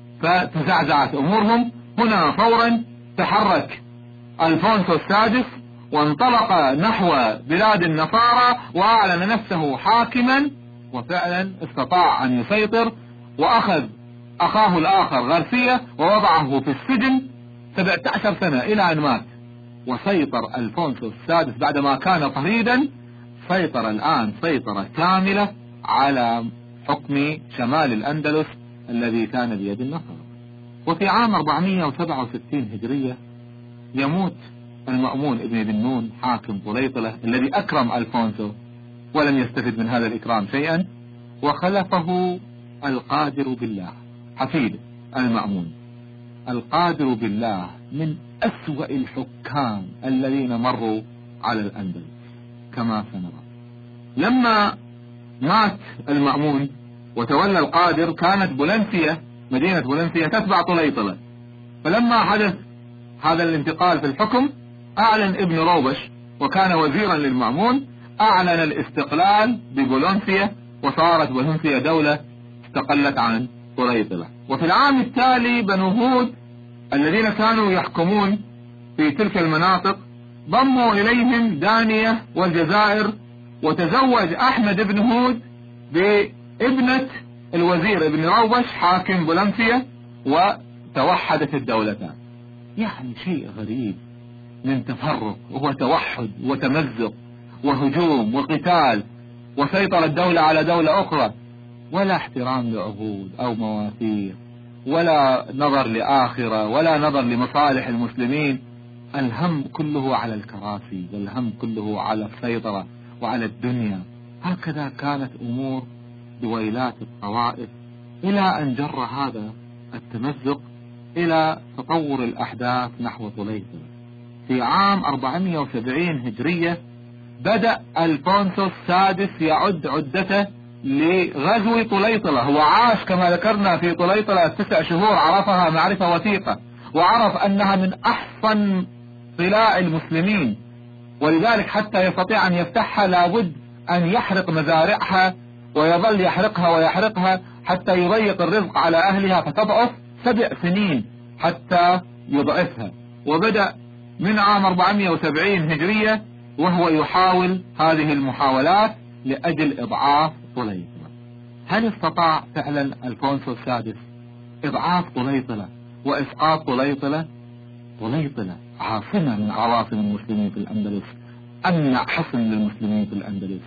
فتزعزعت أمورهم. هنا فورا تحرك ألفونسو السادس وانطلق نحو بلاد النصارى وأعلن نفسه حاكما، وفعلا استطاع أن يسيطر، وأخذ أخاه الآخر غارسيا ووضعه في السجن سبعة عشر سنة إلى أن مات. وسيطر ألفونسو السادس بعدما كان طريدا، سيطر الآن سيطرة كاملة على حكم شمال الأندلس الذي كان بيد النصارى. وفي عام أربعمائة وسبعة وستين هجرية يموت المأمون ابن بنون حاكم طليطلة الذي أكرم ألفونسو ولم يستفد من هذا الإكرام شيئا، وخلفه القادر بالله حفيد المأمون. القادر بالله من أسوأ الحكام الذين مروا على الأندلس كما سنرى. لما مات المأمون وتولى القادر كانت بولنسيا مدينة بولنسيا تتبع طليطلة، فلما حدث هذا الانتقال في الحكم أعلن ابن روبش وكان وزيرا للمأمون، أعلن الاستقلال ببولنسيا، وصارت بولنسيا دولة استقلت عن طليطلة. وفي العام التالي بنو هود الذين كانوا يحكمون في تلك المناطق ضموا إليهم دانية والجزائر، وتزوج أحمد بن هود بابنة الوزير ابن روبش حاكم بولنسيا، وتوحدت الدولتان. يعني شيء غريب من تفرق وتوحد وتمزق وهجوم وقتال، وسيطر الدولة على دولة أخرى، ولا احترام لعهود أو مواثيق، ولا نظر لآخرة، ولا نظر لمصالح المسلمين. الهم كله على الكراسي، والهم كله على السيطرة وعلى الدنيا. هكذا كانت أمور دويلات الطوائف، إلى أن جر هذا التمزق إلى تطور الأحداث نحو طليطلة. في عام أربعمائة وسبعين هجرية بدأ ألفونسو السادس يعد عدته لغزو طليطلة. هو عاش كما ذكرنا في طليطلة تسع شهور، عرفها معرفة وثيقة، وعرف أنها من أحصن طلاء المسلمين، ولذلك حتى يستطيع أن يفتحها لابد أن يحرق مزارعها، ويظل يحرقها ويحرقها حتى يضيق الرزق على أهلها، فتضعف سبع سنين حتى يضعفها. وبدأ من عام أربعمائة وسبعين هجرية وهو يحاول هذه المحاولات لأجل إضعاف طليطلة. هل استطاع فعلا ألفونسو السادس إضعاف طليطلة وإسقاط طليطلة؟ طليطلة عاصمة من عواصم المسلمين في الأندلس، أمنع حصن للمسلمين في الأندلس،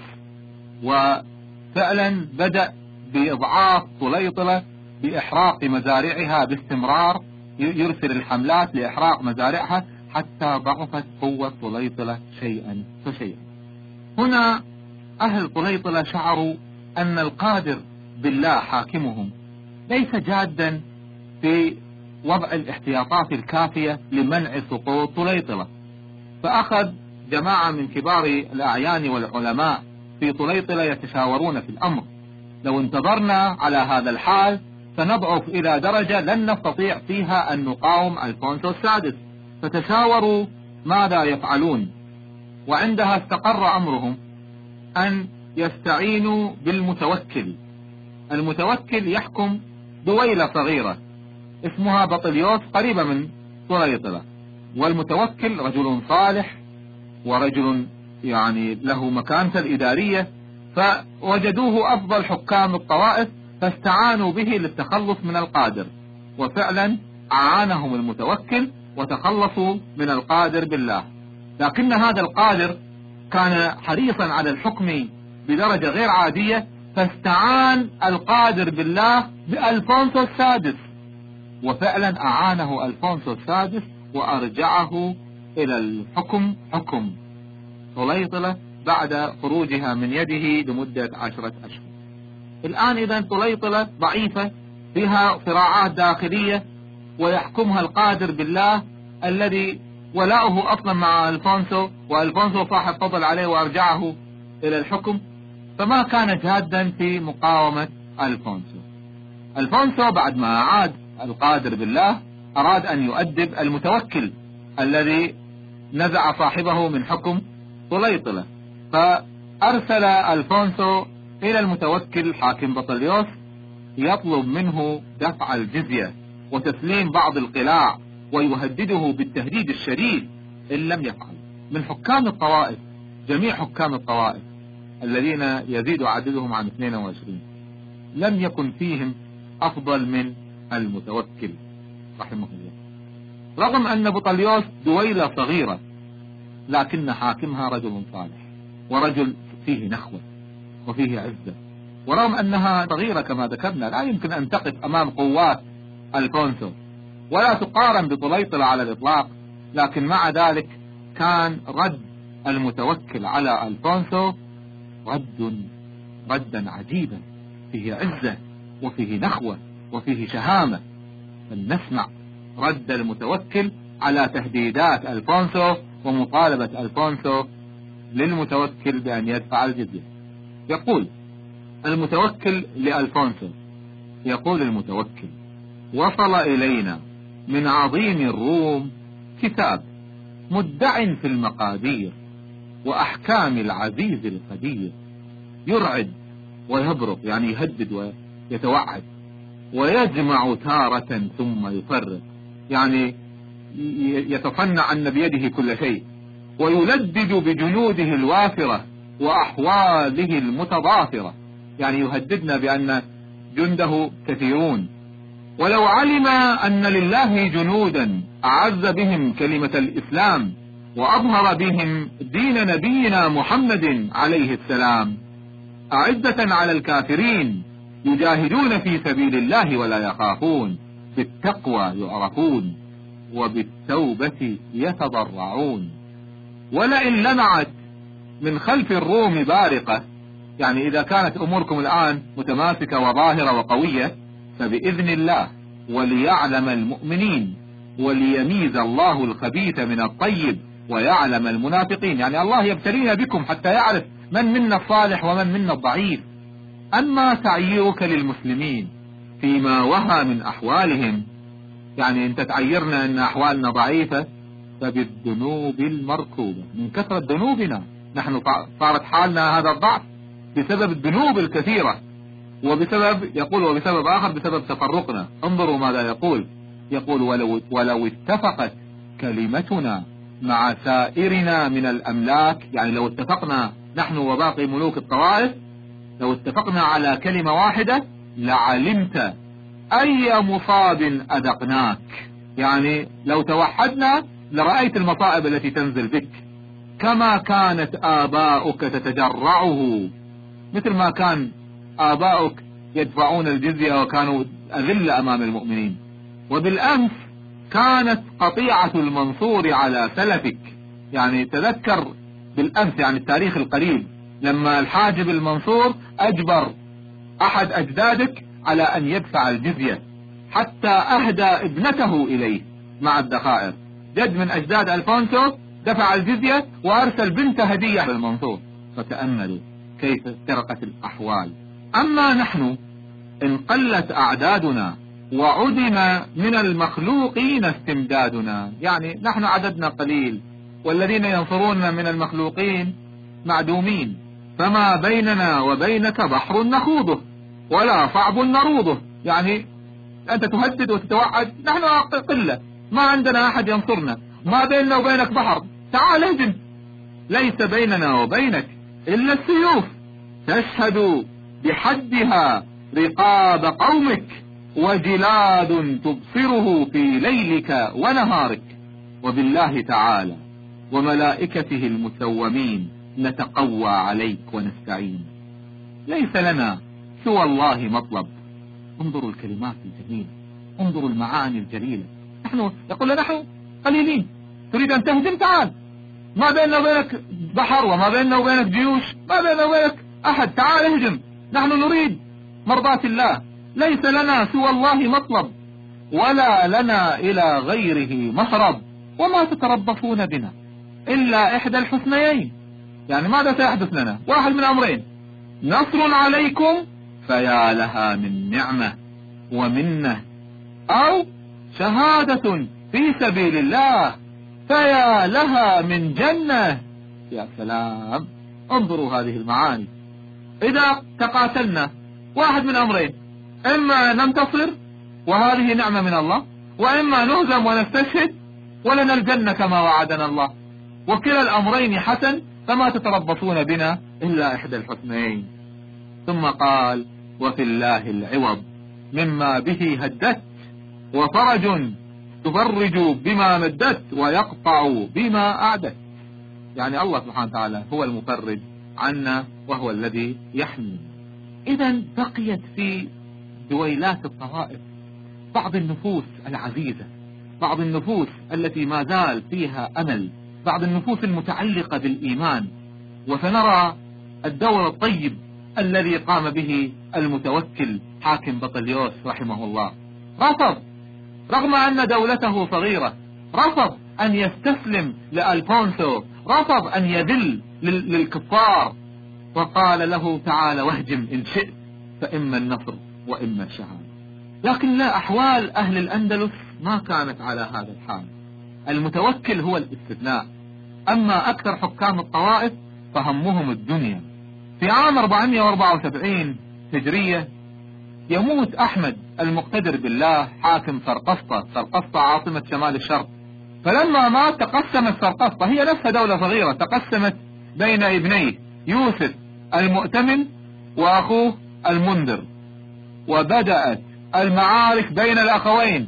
وفعلا بدأ بإضعاف طليطلة بإحراق مزارعها باستمرار، يرسل الحملات لإحراق مزارعها حتى ضعفت قوة طليطلة شيئا فشيئا. هنا أهل طليطلة شعروا أن القادر بالله حاكمهم ليس جادا في وضع الاحتياطات الكافية لمنع سقوط طليطلة، فأخذ جماعة من كبار الأعيان والعلماء في طليطلة يتشاورون في الأمر. لو انتظرنا على هذا الحال سنضعف إلى درجة لن نستطيع فيها أن نقاوم ألفونسو السادس، فتشاوروا ماذا يفعلون. وعندها استقر أمرهم أن يستعينوا بالمتوكل. المتوكل يحكم دويلة صغيرة اسمها بطليوس قريبة من طليطلة، والمتوكل رجل صالح ورجل يعني له مكانته الإدارية، فوجدوه أفضل حكام الطوائف فاستعانوا به للتخلص من القادر، وفعلا أعانهم المتوكل وتخلصوا من القادر بالله. لكن هذا القادر كان حريصا على الحكم بدرجة غير عادية، فاستعان القادر بالله بألفونسو السادس، وفعلا أعانه ألفونسو السادس وأرجعه إلى الحكم حكم طليطلة بعد خروجها من يده لمدة عشرة أشهر. الآن إذا طليطلة ضعيفة فيها صراعات داخلية، ويحكمها القادر بالله الذي ولاؤه أصلا مع ألفونسو، وألفونسو صاحب فضل عليه وأرجعه إلى الحكم، فما كان جادا في مقاومة ألفونسو. ألفونسو بعد ما عاد القادر بالله أراد أن يؤدب المتوكل الذي نزع صاحبه من حكم طليطلة، فأرسل ألفونسو إلى المتوكل حاكم بطليوس يطلب منه دفع الجزية وتسليم بعض القلاع، ويهدده بالتهديد الشديد إن لم يفعل. من حكام الطوائف، جميع حكام الطوائف الذين يزيد عددهم عن اثنين وعشرين، لم يكن فيهم أفضل من المتوكل رحمه الله. رغم أن بطليوس دويلة صغيرة، لكن حاكمها رجل صالح ورجل فيه نخوة وفيه عزة، ورغم أنها صغيرة كما ذكرنا لا يمكن أن تقف أمام قوات ألفونسو ولا تقارن بطليطلة على الإطلاق، لكن مع ذلك كان رد المتوكل على ألفونسو رد ردا عجيبا فيه عزة وفيه نخوة وفيه شهامة. فلنسمع رد المتوكل على تهديدات ألفونسو ومطالبة ألفونسو للمتوكل بأن يدفع الجزية. يقول المتوكل لألفونسو، يقول المتوكل: وصل إلينا من عظيم الروم كتاب مدع في المقادير وأحكام العزيز القدير، يرعد ويبرق، يعني يهدد ويتوعد، ويجمع تارة ثم يفرق، يعني يتصنع أن بيده كل شيء، ويلدد بجنوده الوافرة وأحواله المتضافرة، يعني يهددنا بأن جنده كثيرون. ولو علم أن لله جنودا أعز بهم كلمة الإسلام وأظهر بهم دين نبينا محمد عليه السلام، أعزة على الكافرين يجاهدون في سبيل الله ولا يخافون، بالتقوى يعرفون وبالتوبة يتضرعون. ولئن لمعت من خلف الروم بارقة، يعني إذا كانت أموركم الآن متماسكة وظاهرة وقوية فبإذن الله، وليعلم المؤمنين وليميز الله الخبيث من الطيب ويعلم المنافقين، يعني الله يبتلينا بكم حتى يعرف من منا الصالح ومن منا الضعيف. أما تعييرك للمسلمين فيما وهى من أحوالهم، يعني أنت تعيرنا أن أحوالنا ضعيفة، فبالذنوب المركوبة، من كثرة ذنوبنا نحن صارت حالنا هذا الضعف بسبب الذنوب الكثيرة، وبسبب يقول وبسبب آخر بسبب تفرقنا. انظروا ماذا يقول، يقول: ولو, ولو اتفقت كلمتنا مع سائرنا من الأملاك، يعني لو اتفقنا نحن وباقي ملوك الطوائف، لو اتفقنا على كلمة واحدة لعلمت أي مصاب أذقناك، يعني لو توحدنا لرأيت المصائب التي تنزل بك، كما كانت آباؤك تتجرعه، مثل ما كان آباؤك يدفعون الجزية وكانوا أذلة أمام المؤمنين. وبالأمس كانت قطيعة المنصور على سلفك، يعني تذكر بالأمس، يعني التاريخ القريب، لما الحاجب المنصور أجبر أحد أجدادك على أن يدفع الجزية حتى أهدى ابنته إليه مع الذخائر. جد من أجداد ألفونسو دفع الجزية وأرسل بنت هدية للمنصور. فتأملوا كيف افترقت الأحوال. أما نحن إن قلت أعدادنا وعدم من المخلوقين استمدادنا، يعني نحن عددنا قليل والذين ينصروننا من المخلوقين معدومين، فما بيننا وبينك بحر نخوضه ولا صعب نروضه، يعني أنت تهدد وتتوعد، نحن قلة ما عندنا أحد ينصرنا، ما بيننا وبينك بحر، تعال اهجم، ليس بيننا وبينك إلا السيوف تشهد بحدها رقاب قومك، وجلاد تبصره في ليلك ونهارك. وبالله تعالى وملائكته المسومين نتقوى عليك ونستعين. ليس لنا سوى الله مطلب. انظروا الكلمات الجميلة، انظروا المعاني الجليلة. نحن يقول لنا نحن قليلين، تريد أن تهزم؟ تعال، ما بيننا وبينك بحر وما بيننا وبينك جيوش، ما بيننا وبينك أحد، تعال اهجم، نحن نريد مرضاة الله. ليس لنا سوى الله مطلب ولا لنا إلى غيره مهرب، وما تتربصون بنا إلا إحدى الحسنيين. يعني ماذا سيحدث لنا؟ واحد من أمرين: نصر عليكم فيا لها من نعمة ومنة، أو شهادة في سبيل الله فيا لها من جنة. يا سلام، انظروا هذه المعاني. إذا تقاتلنا واحد من أمرين: إما ننتصر وهذه نعمة من الله، وإما نهزم ونستشهد ولنا الجنة كما وعدنا الله. وكلا الأمرين حسن، فما تتربصون بنا إلا إحدى الحسنين. ثم قال: وفي الله العوض مما به هدت، وفرج تفرج بما مدت، ويقطع بما أعدت. يعني الله سبحانه وتعالى هو المفرج عنا وهو الذي يحمي. إذا بقيت في دويلات الطوائف بعض النفوس العزيزة، بعض النفوس التي ما زال فيها أمل، بعض النفوس المتعلقة بالإيمان. وسنرى الدور الطيب الذي قام به المتوكل حاكم بطليوس رحمه الله. رفض، رغم أن دولته صغيرة، رفض أن يستسلم لألفونسو، رفض أن يذل للكفار، وقال له: تعال واهجم إن شئت، فإما النصر وإما الشهادة. لكن لا، أحوال أهل الأندلس ما كانت على هذا الحال. المتوكل هو الاستثناء، أما أكثر حكام الطوائف فهمهم الدنيا. في عام أربعمائة وأربعة وسبعين هجرية يموت أحمد المقتدر بالله حاكم سرقسطة. سرقسطة عاصمة شمال الشرق. فلما مات تقسمت سرقسطة، هي نفسها دولة صغيرة، تقسمت بين ابنيه يوسف المؤتمن وأخوه المنذر، وبدأت المعارك بين الأخوين،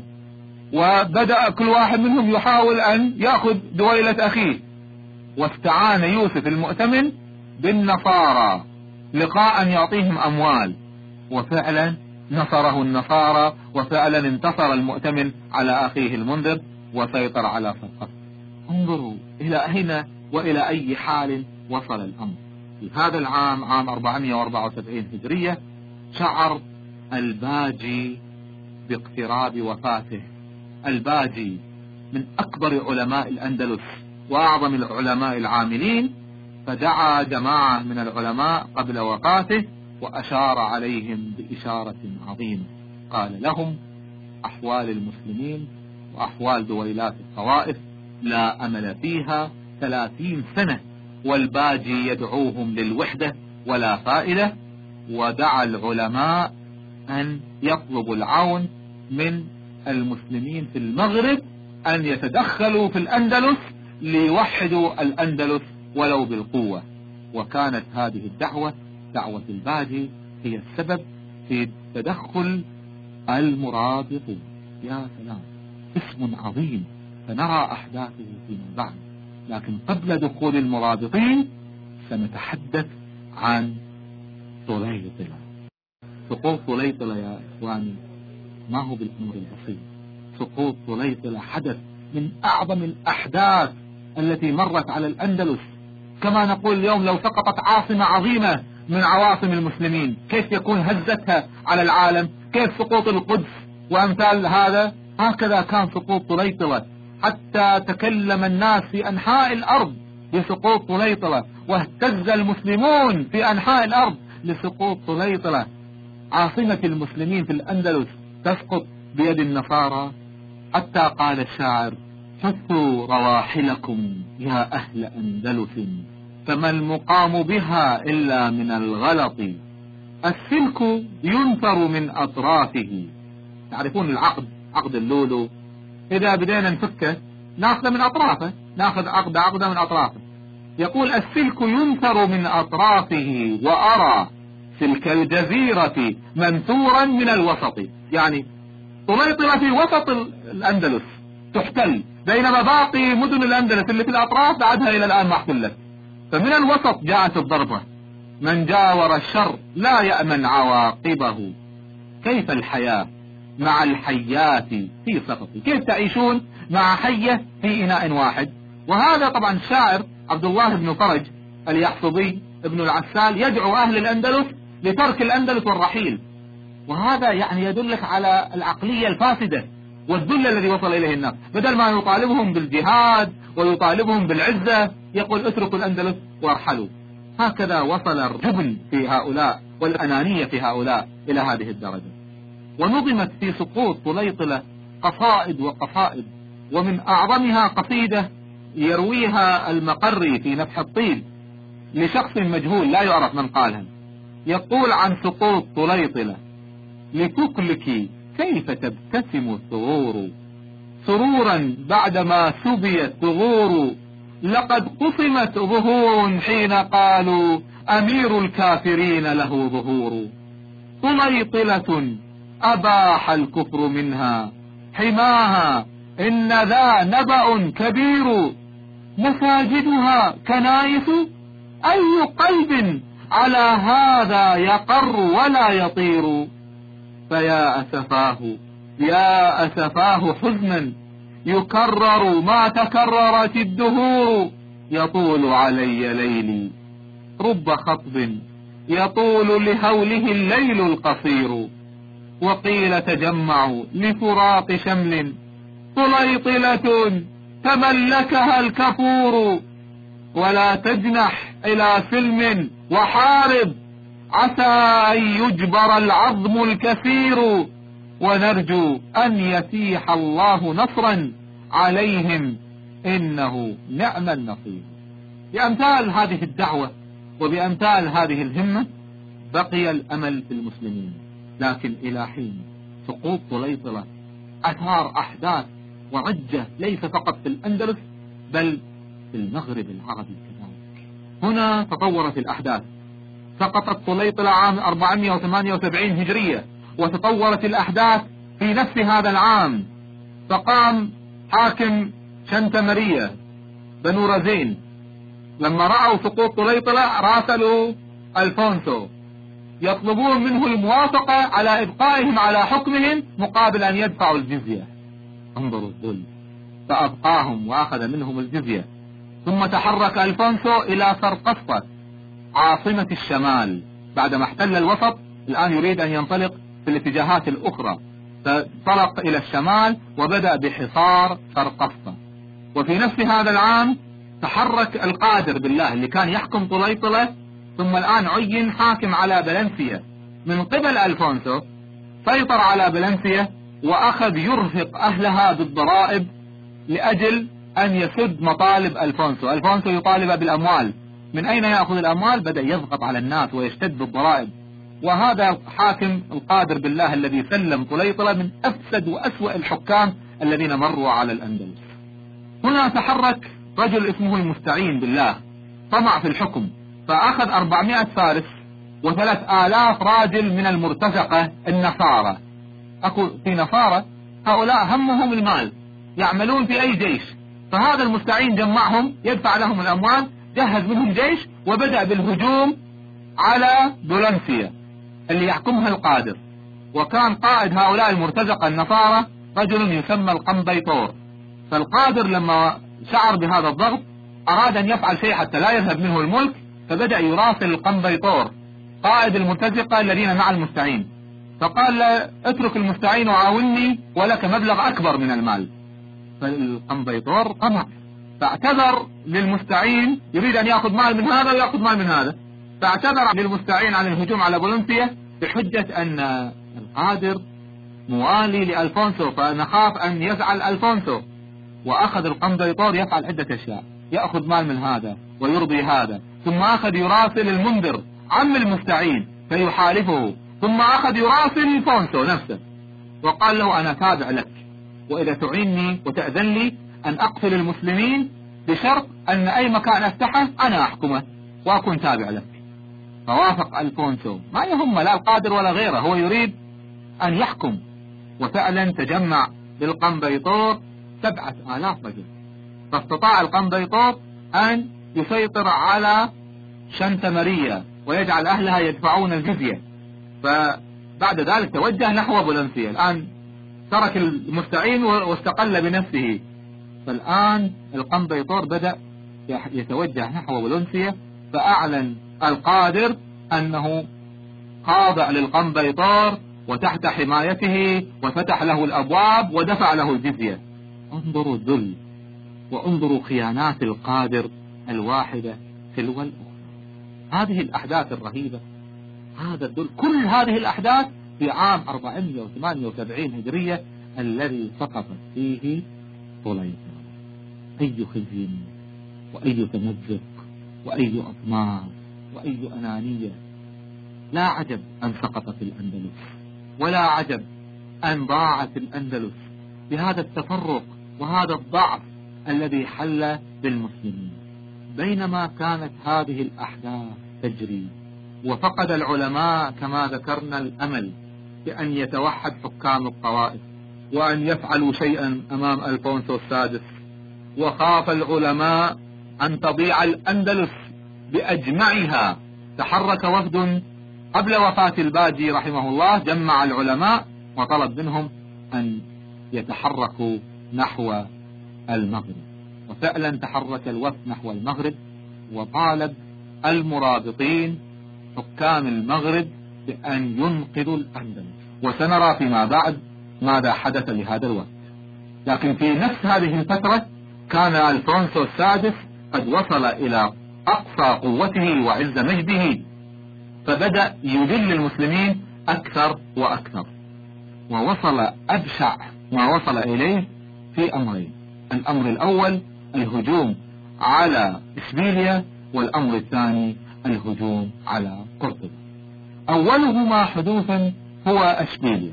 وبدأ كل واحد منهم يحاول أن يأخذ دويلة أخيه. واستعان يوسف المؤتمن بالنصارى لقاء يعطيهم أموال، وفعلا نصره النصارى، وفعلا انتصر المؤتمن على أخيه المنذر وسيطر على سرقسطة. انظروا إلى أين وإلى أي حال وصل الأمر. في هذا العام، عام أربعمائة وأربعة وسبعين هجرية، شعر الباجي باقتراب وفاته. الباجي من أكبر علماء الأندلس وأعظم العلماء العاملين، فدعا جماعة من العلماء قبل وفاته وأشار عليهم بإشارة عظيمة. قال لهم: أحوال المسلمين وأحوال دويلات الطوائف لا أمل فيها ثلاثين سنة، والباجي يدعوهم للوحدة ولا فائدة. ودعا العلماء أن يطلبوا العون من المسلمين في المغرب، أن يتدخلوا في الأندلس ليوحدوا الأندلس ولو بالقوة. وكانت هذه الدعوة، دعوة الباجي، هي السبب في تدخل المرابطين. يا سلام، اسم عظيم، فنرى أحداثه فيما بعد. لكن قبل دخول المرابطين سنتحدث عن طليطلة. سقوط طليطلة يا إخواني ما هو بالأمر البسيط. سقوط طليطلة حدث من أعظم الأحداث التي مرت على الأندلس. كما نقول اليوم لو سقطت عاصمة عظيمة من عواصم المسلمين كيف يكون هزتها على العالم، كيف سقوط القدس وأمثال هذا، هكذا كان سقوط طليطلة، حتى تكلم الناس في أنحاء الأرض بسقوط طليطلة، واهتز المسلمون في أنحاء الأرض لسقوط طليطلة. عاصمة المسلمين في الأندلس تسقط بيد النصارى، حتى قال الشاعر: حثوا رواحلكم يا أهل أندلس، فما المقام بها إلا من الغلط، السلك ينثر من أطرافه. تعرفون العقد، عقد اللولو، إذا بدينا نفكه ناخذ من أطرافه، ناخذ عقد عقده من أطرافه. يقول: السلك ينثر من أطرافه، وأرى سلك الجزيرة منثورا من الوسط. يعني طليطلة في وسط الأندلس تحتل، بينما باقي مدن الأندلس اللي في الأطراف بعدها إلى الآن ما احتلت. فمن الوسط جاءت الضربة: من جاور الشر لا يأمن عواقبه، كيف الحياة مع الحيات في صفة، كيف تعيشون مع حية في إناء واحد. وهذا طبعا الشاعر عبد الله بن فرج اليحصبي ابن العسال يدعو أهل الأندلس لترك الأندلس والرحيل، وهذا يعني يدلك على العقلية الفاسدة والذل الذي وصل إليه الناس. بدل ما يطالبهم بالجهاد ويطالبهم بالعزة يقول اتركوا الأندلس وارحلوا. هكذا وصل الجبن في هؤلاء والأنانية في هؤلاء إلى هذه الدرجة. ونظمت في سقوط طليطلة قصائد وقصائد، ومن أعظمها قصيدة يرويها المقري في نفح الطيب لشخص مجهول لا يعرف من قالها، يقول عن سقوط طليطلة: لتكلك كيف تبتسم الثغور، سرورا بعدما سبيت ثغور، لقد قسمت ظهور حين قالوا أمير الكافرين له ظهور، طليطلة أباح الكفر منها حماها، إن ذا نبأ كبير، مساجدها كنائس، أي قلب على هذا يقر ولا يطير، فيا أسفاه يا أسفاه حزنا يكرر ما تكررت الدهور، يطول علي ليلي رب خطب يطول لهوله الليل القصير، وقيل تجمعوا لفراق شمل، طليطلة تملكها الكفور، ولا تجنح إلى سلم وحارب، عسى أن يجبر العظم الكثير، ونرجو أن يتيح الله نصرا عليهم إنه نعم النصير. بأمثال هذه الدعوة وبأمثال هذه الهمة بقي الأمل في المسلمين، لكن إلى حين سقوط طليطلة أثار أحداث وعجة ليس فقط في الأندلس بل في المغرب العربي كذلك. هنا تطورت الأحداث، سقطت طليطلة عام أربعمائة وثمانية وسبعين هجرية، وتطورت الأحداث في نفس هذا العام، فقام حاكم شنتمرية بنو رزين لما رأوا سقوط طليطلة راسلوا ألفونسو يطلبون منه الموافقة على إبقائهم على حكمهم مقابل أن يدفعوا الجزية. انظروا الذل، فأبقاهم وأخذ منهم الجزية. ثم تحرك ألفونسو إلى سرقسطة عاصمة الشمال بعدما احتل الوسط، الآن يريد أن ينطلق في الاتجاهات الأخرى، فانطلق إلى الشمال وبدأ بحصار سرقسطة. وفي نفس هذا العام تحرك القادر بالله اللي كان يحكم طليطلة، ثم الآن عين حاكم على بلنسيا من قبل ألفونسو، سيطر على بلنسيا وأخذ يرهق أهلها بالضرائب لأجل أن يسد مطالب ألفونسو. ألفونسو يطالب بالأموال، من أين يأخذ الأموال؟ بدأ يضغط على الناس ويشتد بالضرائب. وهذا حاكم القادر بالله الذي سلم طليطلة من أفسد وأسوأ الحكام الذين مروا على الأندلس. هنا تحرك رجل اسمه المستعين بالله، طمع في الحكم، فأخذ أربعمائة فارس وثلاث آلاف راجل من المرتزقة النصارى. أكو في نصارى هؤلاء همهم المال، يعملون في أي جيش، فهذا المستعين جمعهم يدفع لهم الأموال، جهز منهم جيش وبدأ بالهجوم على بولنسيا اللي يحكمها القادر. وكان قائد هؤلاء المرتزقة النصارى رجل يسمى القنبيطور. فالقادر لما شعر بهذا الضغط أراد أن يفعل شيء حتى لا يذهب منه الملك، فبدأ يراسل القنبيطور قائد المرتزقة الذين مع المستعين، فقال له اترك المستعين وعاوني ولك مبلغ أكبر من المال. فالقنبيطور طمع، فاعتذر للمستعين، يريد أن يأخذ مال من هذا ويأخذ مال من هذا، فاعتذر للمستعين عن الهجوم على بولنسيا بحجة أن القادر موالي لألفونسو فنخاف أن يزعل ألفونسو. وأخذ القنبيطور يفعل عدة أشياء، يأخذ مال من هذا ويرضي هذا، ثم أخذ يراسل المنذر عم المستعين فيحالفه، ثم أخذ يراسل ألفونسو نفسه وقال له أنا تابع لك، وإذا تعيني وتأذن لي أن أقتل المسلمين بشرط أن أي مكان أفتحه أنا أحكمه وأكون تابع لك. فوافق ألفونسو، ما يهم لا القادر ولا غيره، هو يريد أن يحكم. وفعلا تجمع بالقنبيطور سبعة آلاف رجل. فاستطاع القنبيطور أن يسيطر على شنتمرية ويجعل أهلها يدفعون الجزية. فبعد ذلك توجه نحو بولنسية. الآن ترك المستعين واستقل بنفسه. فالآن القنبيطور بدأ يتوجه نحو بولنسية، فأعلن القادر أنه خاضع للقنبيطور وتحت حمايته، وفتح له الأبواب ودفع له الجزية. انظروا الذل، وانظروا خيانات القادر الواحدة تلو الأخرى. هذه الأحداث الرهيبة، هذا الذل، كل هذه الأحداث في عام أربعمائة وثمانية وسبعين هجرية الذي سقطت فيه طليطلة. أي خزي وأي تمزق وأي أطماع وأي أنانية. لا عجب أن سقطت الأندلس، ولا عجب أن ضاعت الأندلس بهذا التفرق وهذا الضعف الذي حل بالمسلمين. بينما كانت هذه الأحداث تجري وفقد العلماء كما ذكرنا الأمل بأن يتوحد حكام الطوائف وأن يفعلوا شيئا أمام ألفونسو السادس، وخاف العلماء أن تضيع الأندلس بأجمعها، تحرك وفد قبل وفاة الباجي رحمه الله، جمع العلماء وطلب منهم أن يتحركوا نحو المغرب. وفعلا تحرك الوفد نحو المغرب، وطالب المرابطين حكام المغرب بأن ينقذوا الأندلس. وسنرى فيما بعد ماذا حدث لهذا الوفد. لكن في نفس هذه الفترة كان ألفونسو السادس قد وصل إلى أقصى قوته وعز مجده، فبدأ يذل المسلمين أكثر وأكثر، ووصل أبشع ما وصل إليه في أمرين. الأمر الأول الهجوم على إشبيلية، والأمر الثاني الهجوم على قرطبة. أولهما حدوثا هو إشبيلية.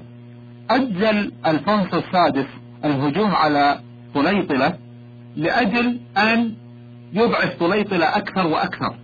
أجل ألفونسو السادس الهجوم على طليطلة لأجل أن يضعف طليطلة أكثر وأكثر.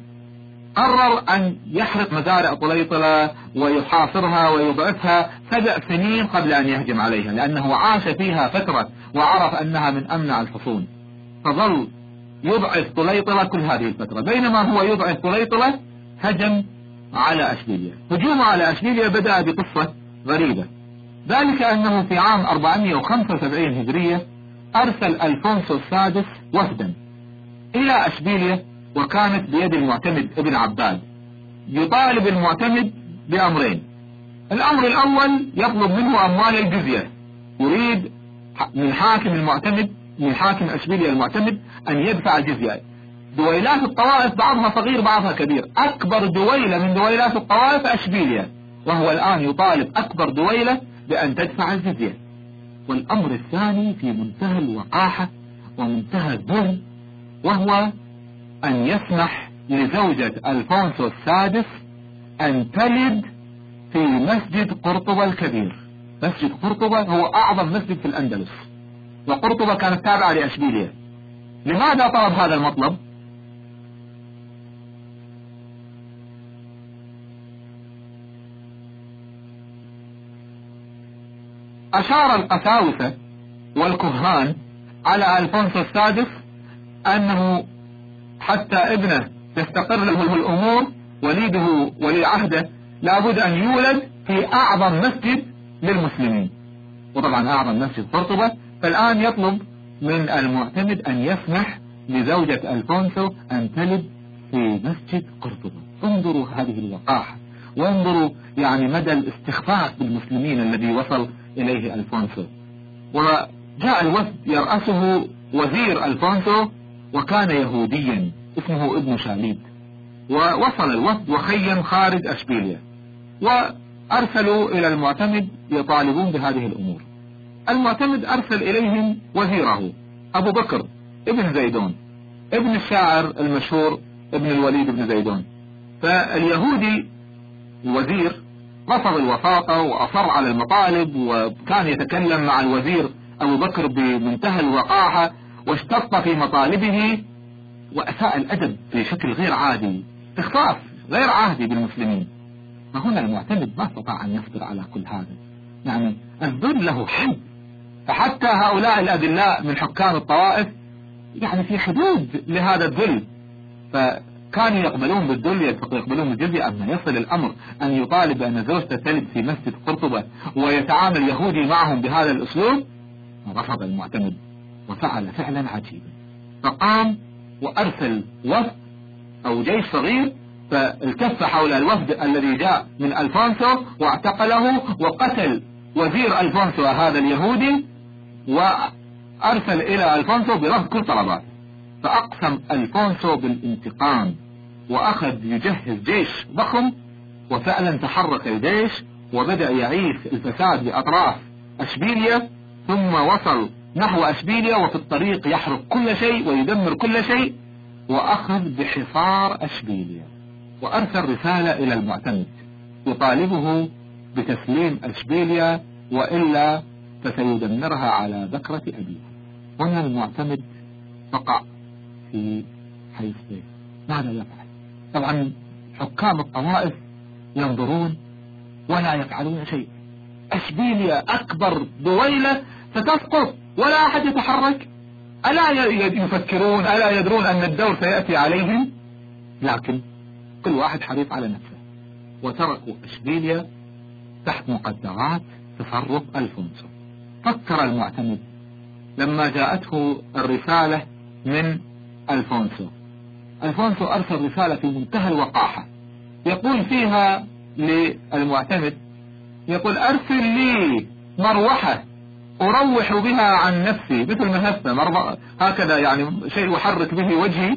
قرر أن يحرق مزارع طليطلة ويحاصرها ويضعفها سبع سنين قبل أن يهجم عليها، لأنه عاش فيها فترة وعرف أنها من أمنع الحصون، فظل يضعف طليطلة كل هذه الفترة. بينما هو يضعف طليطلة هجم على أشبيلية. هجومه على أشبيلية بدأ بقصة غريبة، ذلك أنه في عام أربعمائة وخمسة وسبعين هجرية أرسل ألفونسو السادس وفدا إلى أشبيلية، وكانت بيد المعتمد ابن عباد. يطالب المعتمد بأمرين. الأمر الأول يطلب منه أموال الجزية، يريد من حاكم المعتمد من حاكم أشبيلية المعتمد أن يدفع الجزية. دويلات الطوائف بعضها صغير بعضها كبير، أكبر دويلة من دويلات الطوائف أشبيلية، وهو الآن يطالب أكبر دويلة بأن تدفع الجزية. والأمر الثاني في منتهى الوقاحة ومنتهى الذل، وهو أن يسمح لزوجة ألفونسو السادس أن تلد في مسجد قرطبة الكبير. مسجد قرطبة هو أعظم مسجد في الأندلس، وقرطبة كانت تابعة لأشبيلية. لماذا طلب هذا المطلب؟ أشار القساوسة والكهان على ألفونسو السادس أنه حتى ابنه تستقر له الأمور، وليده ولي عهده لابد أن يولد في أعظم مسجد للمسلمين، وطبعا أعظم مسجد قرطبة. فالآن يطلب من المعتمد أن يسمح لزوجة ألفونسو أن تلد في مسجد قرطبة. انظروا هذه الوقاحة، وانظروا يعني مدى الاستخفاف بالمسلمين الذي وصل إليه ألفونسو. وجاء الوفد يرأسه وزير ألفونسو، وكان يهوديا اسمه ابن شاليد. ووصل الوفد وخيم خارج أشبيلية، وأرسلوا إلى المعتمد يطالبون بهذه الأمور. المعتمد أرسل إليهم وزيره أبو بكر ابن زيدون، ابن الشاعر المشهور ابن الوليد بن زيدون. فاليهودي الوزير رفض الوثاقة وأصر على المطالب، وكان يتكلم مع الوزير أبو بكر بمنتهى الوقاحة، واشتط في مطالبه وأساء الأدب بشكل غير عادي، استخفاف غير عادي بالمسلمين. فهنا المعتمد ما استطاع أن يصبر على كل هذا، يعني الذل له حد، فحتى هؤلاء الأذلاء من حكام الطوائف يعني في حدود لهذا الذل، فكانوا يقبلون بالذل، يقبلون بالجزية. أما يصل الأمر أن يطالب بأن زوجته تلد في مسجد قرطبة ويتعامل يهودي معهم بهذا الأسلوب، رفض المعتمد وفعل فعلا عجيبا، فقام وأرسل وفد أو جيش صغير، فالتف حول الوفد الذي جاء من ألفونسو واعتقله وقتل وزير ألفونسو هذا اليهودي، وأرسل إلى ألفونسو برفض كل طلبات. فأقسم ألفونسو بالانتقام وأخذ يجهز جيش ضخم، وفعلا تحرك الجيش وبدأ يعيش الفساد بأطراف أشبيلية، ثم وصل نحو أشبيلية وفي الطريق يحرق كل شيء ويدمر كل شيء، وأخذ بحصار أشبيلية، وأرسل رسالة إلى المعتمد يطالبه بتسليم أشبيلية وإلا فسيدمرها على بكرة أبيها. هنا المعتمد وقع في حيث بيه. ماذا يفعل؟ طبعا حكام الطوائف ينظرون ولا يفعلون شيء. أشبيلية أكبر دويلة ستسقط ولا أحد يتحرك. ألا يفكرون، ألا يدرون أن الدور سيأتي عليهم؟ لكن كل واحد حريص على نفسه، وتركوا أشبيلية تحت مقدرات تصرف ألفونسو. فكر المعتمد لما جاءته الرسالة من ألفونسو. ألفونسو أرسل رسالة في منتهى الوقاحة يقول فيها للمعتمد، يقول أرسل لي مروحة أروح بها عن نفسي، مثل مهفة هكذا، يعني شيء أحرك به وجهي،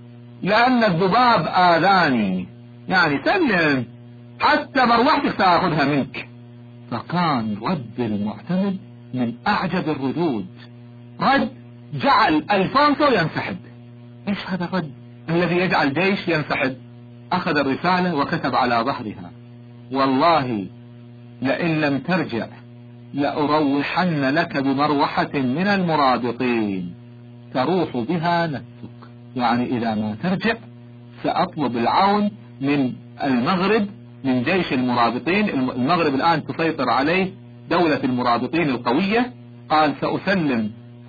لأن الذباب آذاني، يعني سلم حتى مروحتك سأخذها منك. فكان رد المعتمد من أعجب الردود، رد جعل ألفونسو ينسحب. إيش هذا الرد الذي يجعل جيش ينسحب؟ أخذ الرسالة وكتب على ظهرها: والله لئن لم ترجع لأروحن لك بمروحة من المرابطين تروح بها نفسك. يعني إذا ما ترجع سأطلب العون من المغرب، من جيش المرابطين. المغرب الآن تسيطر عليه دولة المرابطين القوية. قال سأسلم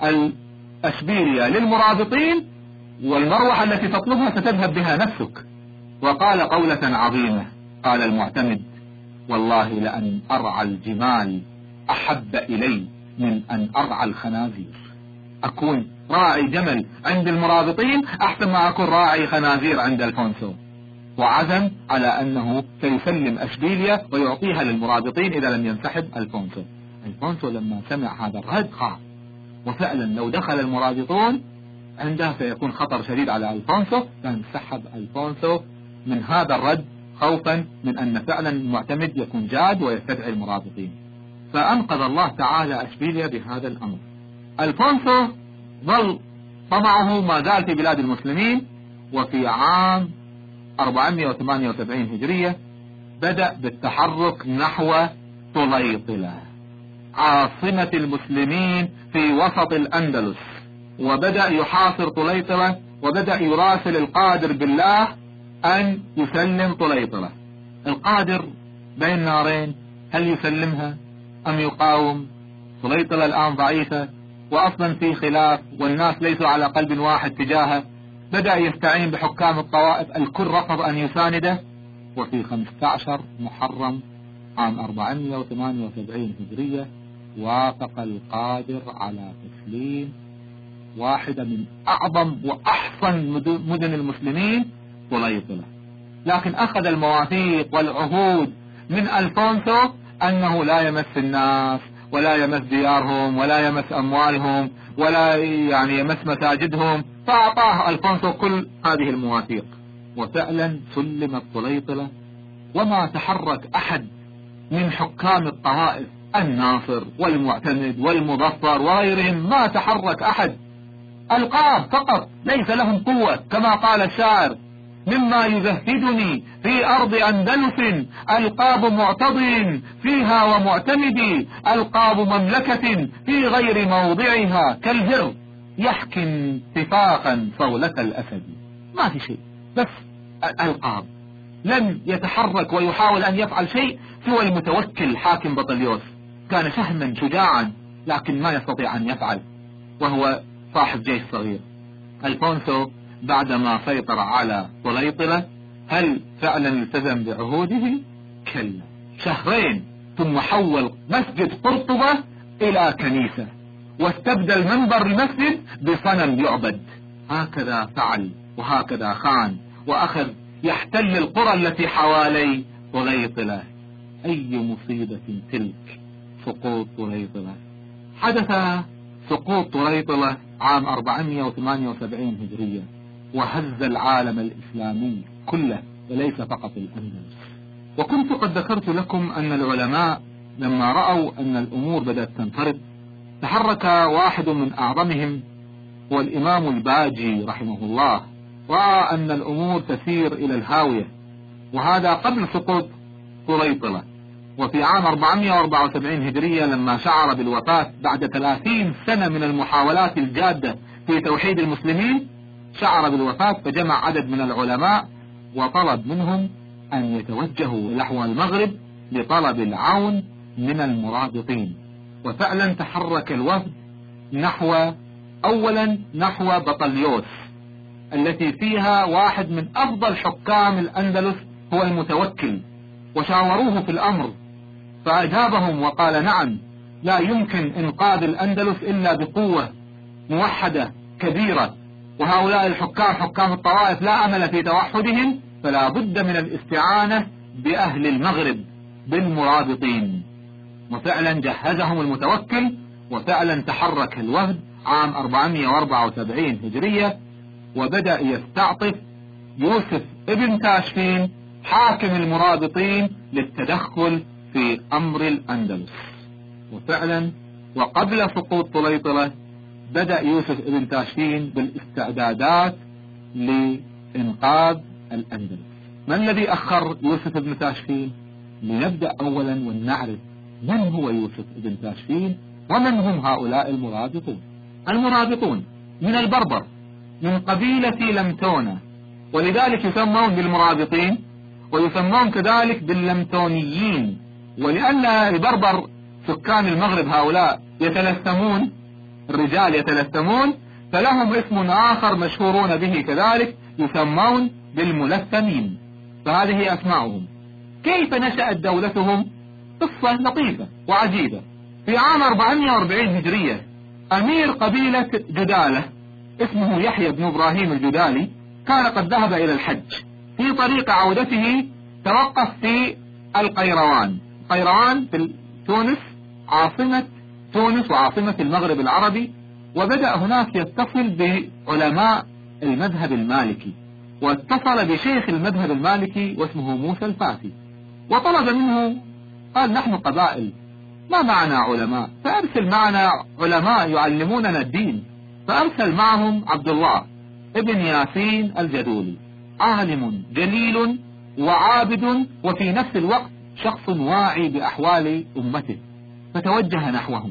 الأشبيلية للمرابطين، والمروحة التي تطلبها ستذهب بها نفسك. وقال قولة عظيمة، قال المعتمد: والله لأن أرعى الجمال أحب إلي من أن أرعى الخنازير. أكون راعي جمل عند المرابطين أحسن ما أكون راعي خنازير عند ألفونسو. وعزم على أنه سيسلم أشبيلية ويعطيها للمرابطين إذا لم ينسحب ألفونسو. ألفونسو لما سمع هذا الرد خاف، وفعلا لو دخل المرابطون عنده سيكون خطر شديد على ألفونسو، فانسحب ألفونسو من هذا الرد خوفا من أن فعلا المعتمد يكون جاد ويستدعي المرابطين. فأنقذ الله تعالى أشبيلية بهذا الأمر. ألفونسو ظل طمعه ما زال في بلاد المسلمين، وفي عام أربعمائة وثمانية وسبعين هجرية بدأ بالتحرك نحو طليطلة عاصمة المسلمين في وسط الأندلس، وبدأ يحاصر طليطلة، وبدأ يراسل القادر بالله أن يسلم طليطلة. القادر بين نارين، هل يسلمها أم يقاوم؟ طليطلة الآن ضعيفة وأصلا في خلاف والناس ليسوا على قلب واحد تجاهه. بدأ يستعين بحكام الطوائف، الكل رفض أن يسانده. وفي خمسة عشر محرم عام أربعمائة وثمانية وسبعين هجرية وافق القادر على تسليم واحدة من أعظم وأحسن مدن المسلمين، طليطلة. لكن أخذ المواثيق والعهود من ألفونسو أنه لا يمس الناس ولا يمس ديارهم ولا يمس أموالهم ولا يعني يمس مساجدهم، فأعطاه ألفونسو كل هذه المواثيق، وفعلا سلمت طليطلة. وما تحرك أحد من حكام الطوائف، الناصر والمعتمد والمظفر وغيرهم، ما تحرك أحد. ألقاب فقط، ليس لهم قوة، كما قال الشاعر: مما يزهدني في أرض أندلس ألقاب معتض فيها ومعتمد، ألقاب مملكة في غير موضعها كالهر يحكي انتفاخا صولة الأسد. ما في شيء، بس ألقاب. لم يتحرك ويحاول أن يفعل شيء سوى المتوكل حاكم بطليوس، كان شهما شجاعا لكن ما يستطيع أن يفعل، وهو صاحب جيش صغير. ألفونسو بعدما سيطر على طليطلة هل فعلا التزم بعهوده؟ كلا، شهرين ثم حول مسجد قرطبة إلى كنيسة، واستبدل منبر المسجد بصنم يعبد. هكذا فعل وهكذا خان، وأخذ يحتل القرى التي حوالي طليطلة. أي مصيبة تلك، سقوط طليطلة. حدث سقوط طليطلة عام أربعمائة وثمانية وسبعين هجرية، وهز العالم الإسلامي كله وليس فقط الأندلس. وكنت قد ذكرت لكم أن العلماء لما رأوا أن الأمور بدأت تنفرد، تحرك واحد من أعظمهم هو الإمام الباجي رحمه الله، رأى أن الأمور تسير إلى الهاوية، وهذا قبل سقوط طليطلة. وفي عام أربعمائة وأربعة وسبعين هجرية لما شعر بالوفاة بعد ثلاثين سنة من المحاولات الجادة في توحيد المسلمين، شعر بالوفاة، فجمع عدد من العلماء وطلب منهم أن يتوجهوا نحو المغرب لطلب العون من المرابطين. وفعلا تحرك الوفد نحو أولا نحو بطليوس التي فيها واحد من أفضل حكام الأندلس هو المتوكل، وشاوروه في الأمر فأجابهم وقال نعم، لا يمكن إنقاذ الأندلس إلا بقوة موحدة كبيرة، وهؤلاء الحكام حكام الطوائف لا أمل في توحدهم، فلا بد من الاستعانة بأهل المغرب بالمرابطين. وفعلا جهزهم المتوكل، وفعلا تحرك الوفد عام أربعمائة وأربعة وسبعين هجرية، وبدأ يستعطف يوسف ابن تاشفين حاكم المرابطين للتدخل في أمر الأندلس. وفعلا وقبل سقوط طليطلة بدأ يوسف ابن تاشفين بالاستعدادات لإنقاذ الأندلس. ما الذي أخر يوسف ابن تاشفين؟ لنبدأ أولا ونعرف من هو يوسف ابن تاشفين ومن هم هؤلاء المرابطون. المرابطون من البربر، من قبيلة لمتونة، ولذلك يسمون بالمرابطين، ويسمون كذلك باللمتونيين. ولأن البربر سكان المغرب هؤلاء يتلثمون، الرجال يتلثمون، فلهم اسم آخر مشهورون به كذلك، يسمون بالملثمين. فهذه أسماؤهم. كيف نشأت دولتهم؟ قصة لطيفة وعجيبة. في عام أربعمائة وأربعين هجرية أمير قبيلة جدالة اسمه يحيى بن إبراهيم الجدالي كان قد ذهب إلى الحج. في طريق عودته توقف في القيروان. القيروان في تونس عاصمة تونس وعاصمة المغرب العربي، وبدأ هناك يتصل بعلماء المذهب المالكي، واتصل بشيخ المذهب المالكي واسمه موسى الفاتي، وطلب منه، قال نحن قبائل ما معنا علماء، فأرسل معنا علماء يعلموننا الدين. فأرسل معهم عبد الله ابن ياسين الجدولي، عالم جليل وعابد وفي نفس الوقت شخص واعي بأحوال أمته، فتوجه نحوهم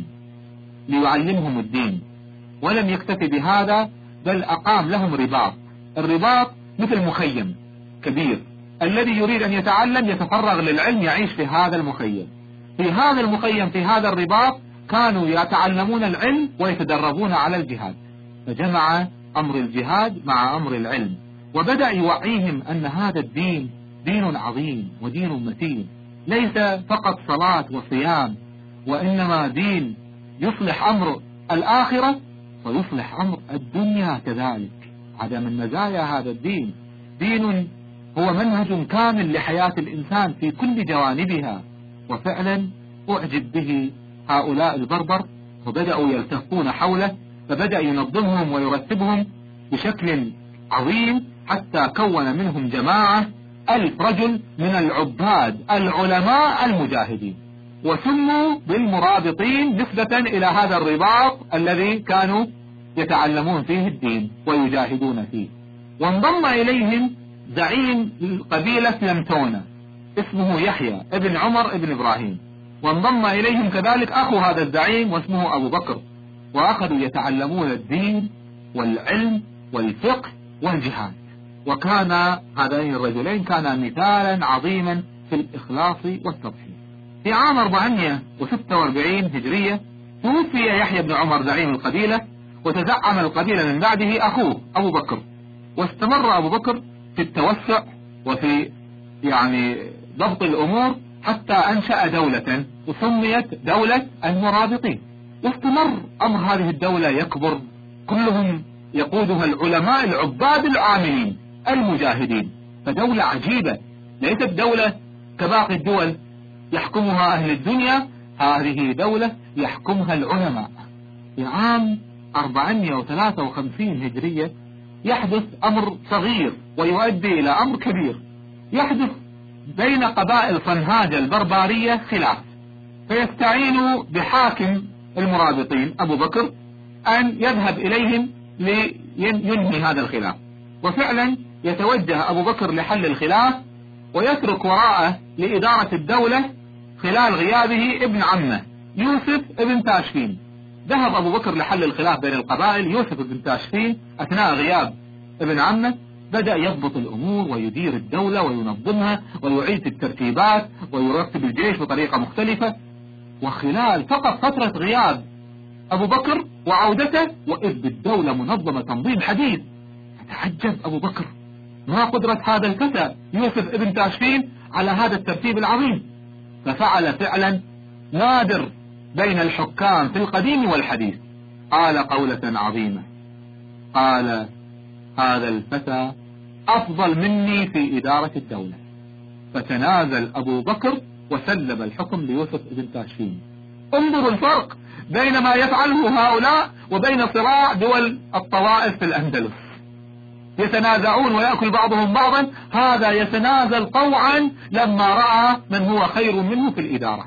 ليعلمهم الدين. ولم يكتفي بهذا، بل أقام لهم رباط. الرباط مثل مخيم كبير، الذي يريد أن يتعلم يتفرغ للعلم يعيش في هذا المخيم. في هذا المخيم في هذا الرباط كانوا يتعلمون العلم ويتدربون على الجهاد، فجمع أمر الجهاد مع أمر العلم، وبدأ يوعيهم أن هذا الدين دين عظيم ودين متين، ليس فقط صلاة وصيام، وإنما دين يصلح أمر الآخرة ويصلح أمر الدنيا كذلك. عدم من مزايا هذا الدين، دين هو منهج كامل لحياة الإنسان في كل جوانبها. وفعلا أعجب به هؤلاء البربر، وبدأوا يلتفون حوله، فبدأ ينظمهم ويرتبهم بشكل عظيم، حتى كون منهم جماعة ألف رجل من العباد العلماء المجاهدين، وسموا بالمرابطين نسبة إلى هذا الرباط الذي كانوا يتعلمون فيه الدين ويجاهدون فيه. وانضم إليهم زعيم قبيلة لمتونة اسمه يحيى ابن عمر ابن إبراهيم، وانضم إليهم كذلك أخو هذا الزعيم واسمه أبو بكر، وأخذوا يتعلمون الدين والعلم والفقه والجهاد. وكان هذين الرجلين كانا مثالا عظيما في الإخلاص والتضحية. في عام أربعمائة وستة وأربعين هجرية توفي يحيى بن عمر زعيم القبيلة، وتزعم القبيلة من بعده أخوه أبو بكر، واستمر أبو بكر في التوسع وفي يعني ضبط الأمور حتى أنشأ دولة وسميت دولة المرابطين. واستمر أمر هذه الدولة يكبر، كلهم يقودها العلماء العباد العاملين المجاهدين، فدولة عجيبة، ليست دولة كباقي الدول يحكمها أهل الدنيا، هذه دولة يحكمها العلماء. في عام أربعمائة وثلاثة وخمسين هجرية يحدث أمر صغير ويؤدي إلى أمر كبير. يحدث بين قبائل صنهاج البربرية خلاف، فيستعين بحاكم المرابطين أبو بكر أن يذهب إليهم لينهي هذا الخلاف، وفعلا يتوجه أبو بكر لحل الخلاف ويترك وراءه لإدارة الدولة خلال غيابه ابن عمه يوسف ابن تاشفين. ذهب أبو بكر لحل الخلاف بين القبائل، يوسف ابن تاشفين أثناء غياب ابن عمه بدأ يضبط الأمور ويدير الدولة وينظمها ويعيد الترتيبات ويرتب الجيش بطريقة مختلفة. وخلال فقط فترة غياب أبو بكر وعودته وإذ بالدولة منظمة تنظيم حديث، فتعجب أبو بكر ما قدرة هذا الفتى يوسف ابن تاشفين على هذا الترتيب العظيم، ففعل فعلا نادر بين الحكام في القديم والحديث. قال قولة عظيمة، قال هذا الفتى أفضل مني في إدارة الدولة. فتنازل أبو بكر وسلم الحكم ليوسف ابن تاشفين. انظروا الفرق بين ما يفعله هؤلاء وبين صراع دول الطوائف في الأندلس، يتنازعون ويأكل بعضهم بعضا، هذا يتنازل طوعا لما رأى من هو خير منه في الإدارة.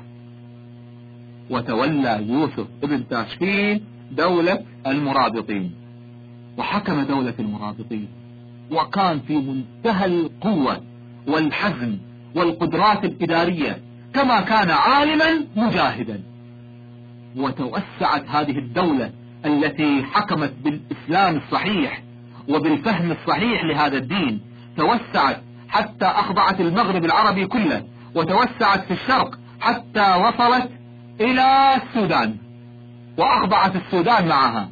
وتولى يوسف ابن تاشفين دولة المرابطين وحكم دولة المرابطين، وكان في منتهى القوة والحزم والقدرات الإدارية، كما كان عالما مجاهدا. وتوسعت هذه الدولة التي حكمت بالإسلام الصحيح وبالفهم الصحيح لهذا الدين، توسعت حتى أخضعت المغرب العربي كله، وتوسعت في الشرق حتى وصلت إلى السودان وأخضعت السودان معها،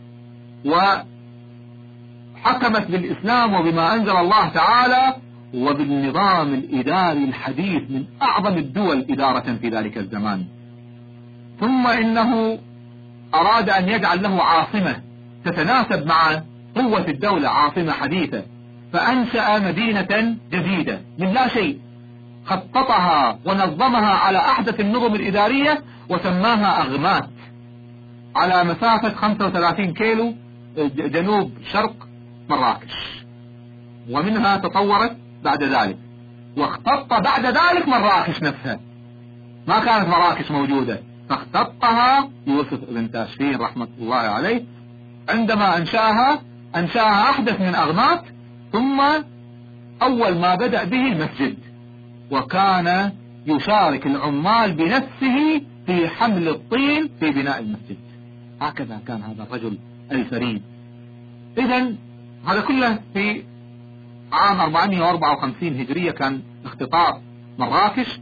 وحكمت بالإسلام وبما أنزل الله تعالى وبالنظام الإداري الحديث من أعظم الدول إدارة في ذلك الزمان. ثم إنه أراد أن يجعل له عاصمة تتناسب مع قوة الدولة، عاصمة حديثة، فأنشأ مدينة جديدة من لا شيء، خططها ونظمها على أحدث النظم الإدارية وسماها أغمات، على مسافة خمسة وثلاثين كيلو جنوب شرق مراكش، ومنها تطورت بعد ذلك، واختط بعد ذلك مراكش نفسها، ما كانت مراكش موجودة، فاختطها يوسف ابن تاشفين رحمة الله عليه. عندما أنشأها أنشأها أحدث من أغمات، ثم أول ما بدأ به المسجد، وكان يشارك العمال بنفسه في حمل الطين في بناء المسجد. هكذا كان هذا الرجل الفريد. إذن هذا كله في عام أربعمائة وأربعة وخمسين هجرية كان اختطاف مراكش،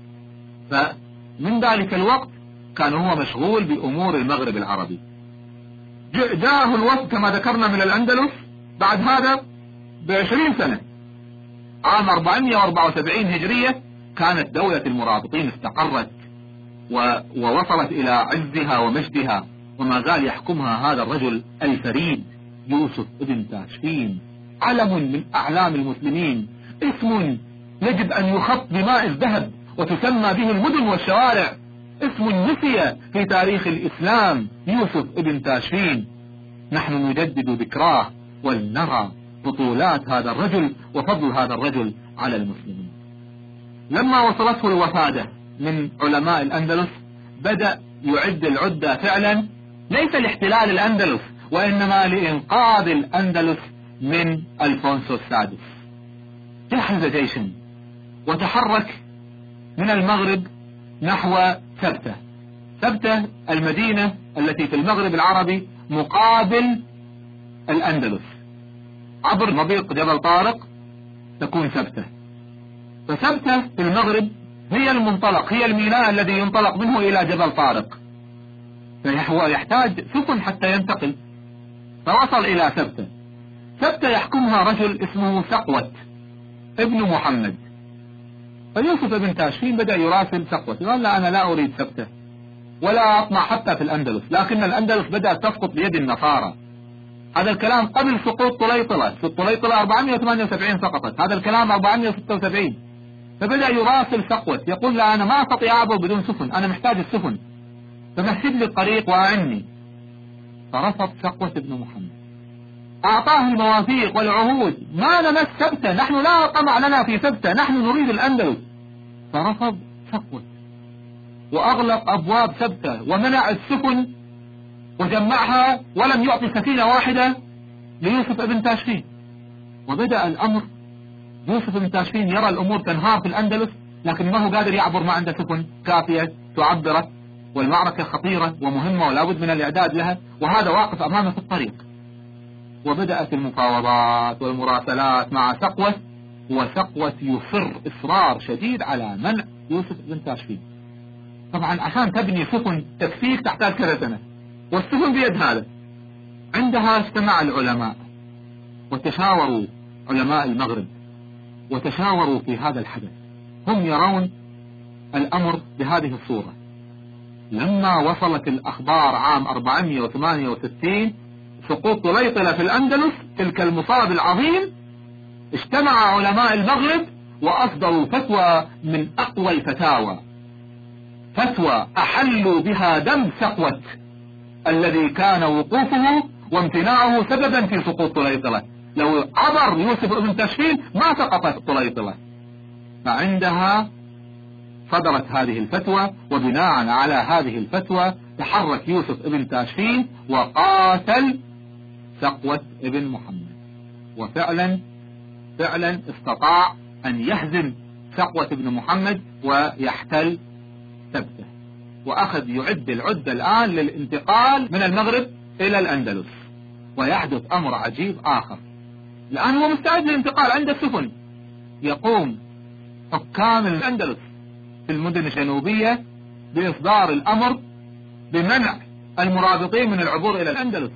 فمن ذلك الوقت كان هو مشغول بأمور المغرب العربي. جاءه الوفد كما ذكرنا من الأندلس بعد هذا بعشرين سنة، عام أربعمائة وأربعة وسبعين هجرية كانت دولة المرابطين استقرت ووصلت إلى عزها ومجدها، وما زال يحكمها هذا الرجل الفريد يوسف ابن تاشفين، علم من أعلام المسلمين، اسم يجب أن يخط بماء الذهب وتسمى به المدن والشوارع، اسم نسي في تاريخ الإسلام، يوسف ابن تاشفين. نحن نجدد ذكراه ولنرى بطولات هذا الرجل وفضل هذا الرجل على المسلمين. لما وصلته الوفادة من علماء الأندلس بدأ يعد العدة فعلا، ليس لاحتلال الأندلس وإنما لإنقاذ الأندلس من ألفونسو السادس. جهز جيشا وتحرك من المغرب نحو سبتة. سبتة المدينة التي في المغرب العربي مقابل الأندلس، عبر مضيق جبل طارق تكون سبتة. فسبتة في المغرب هي المنطلق، هي الميناء الذي ينطلق منه إلى جبل طارق. فهو يحتاج سفن حتى ينتقل. فوصل إلى سبتة. سبتة يحكمها رجل اسمه سقوة ابن محمد. فيوسف ابن تاشفين بدأ يراسل سقوة، قال لا أنا لا أريد سبتة ولا أطمع حتى في الأندلس، لكن الأندلس بدأت تسقط بيد النصارى. هذا الكلام قبل سقوط طليطلة. في طليطلة أربعمائة وثمانية وسبعين سقطت، هذا الكلام أربعمائة وستة وسبعين. فبدأ يراسل سقوة يقول لا أنا ما أستطيع أعبر بدون سفن، أنا محتاج السفن، فمهد لي الطريق وأعني. فرفض سقوة ابن محمد، أعطاه المواثيق والعهود، ما نمس سبتة، نحن لا طمع لنا في سبتة، نحن نريد الأندلس. فرفض سقوة وأغلق أبواب سبتة ومنع السفن وجمعها، ولم يعطي سفينة واحدة ليوسف ابن تاشفين. وبدأ الأمر، يوسف ابن تاشفين يرى الأمور تنهار في الأندلس، لكن ما هو قادر يعبر، ما عنده سفن كافية تعبره، والمعركة خطيرة ومهمة ولا بد من الإعداد لها، وهذا واقف أمامه في الطريق. وبدأت المفاوضات والمراسلات مع سقوة، وسقوة يصر إصرار شديد على منع يوسف ابن تاشفين. طبعا عشان تبني سفن تكفيك تحتاج كذا سنة، والسفن بيد هذا. عندها اجتمع العلماء وتشاوروا، علماء المغرب، وتشاوروا في هذا الحدث. هم يرون الأمر بهذه الصورة. لما وصلت الأخبار عام أربعمائة وثمانية وستين سقوط طليطلة في الأندلس، تلك المصاب العظيم، اجتمع علماء المغرب وأصدروا فتوى من أقوى الفتاوى، فتوى أحلوا بها دم سقوة الذي كان وقوفه وامتناعه سببا في سقوط طليطلة. لو عبر يوسف ابن تاشفين ما سقطت طليطلة. فعندها صدرت هذه الفتوى، وبناء على هذه الفتوى تحرك يوسف ابن تاشفين وقاتل سقوة ابن محمد. وفعلا فعلا استطاع أن يهزم سقوة ابن محمد ويحتل سبته، وأخذ يعد العدة الآن للانتقال من المغرب إلى الأندلس. ويحدث أمر عجيب آخر، الآن هو مستعد للانتقال، عنده السفن. يقوم حكام الأندلس في المدن الجنوبية بإصدار الأمر بمنع المرابطين من العبور إلى الأندلس.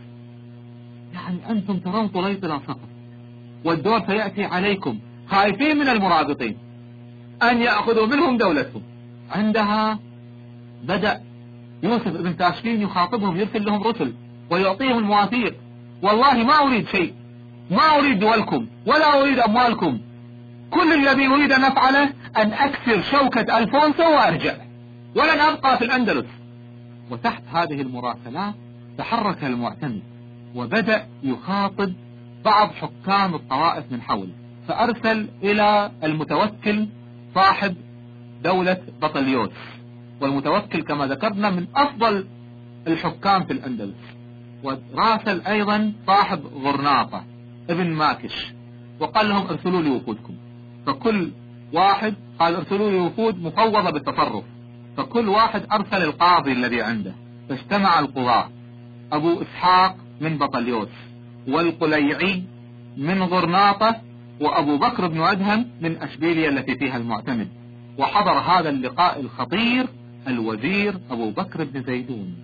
يعني أنتم ترون طليطلة سقط والدور سيأتي عليكم، خايفين من المرابطين أن يأخذوا منهم دولتهم. عندها بدأ يوسف ابن تاشفين يخاطبهم، يرسل لهم رسل ويعطيهم المواثيق، والله ما أريد شيء، ما أريد دولكم ولا أريد أموالكم، كل الذي أريد أن أفعله أن أكسر شوكة ألفونسو وأرجع، ولن أبقى في الأندلس. وتحت هذه المراسلات تحرك المعتمد وبدأ يخاطب بعض حكام الطوائف من حوله، فأرسل إلى المتوكل صاحب دولة بطليوس، والمتوكل كما ذكرنا من أفضل الحكام في الأندلس. وراسل أيضا صاحب غرناطة ابن ماكش، وقال لهم ارسلوا لي وفودكم. فكل واحد قال ارسلوا لي وفود مفوضة بالتصرف، فكل واحد أرسل القاضي الذي عنده. فاجتمع القضاة، أبو إسحاق من بطليوس، والقليعي من غرناطة، وأبو بكر بن أدهم من أشبيلية التي فيها المعتمد. وحضر هذا اللقاء الخطير الوزير أبو بكر بن زيدون.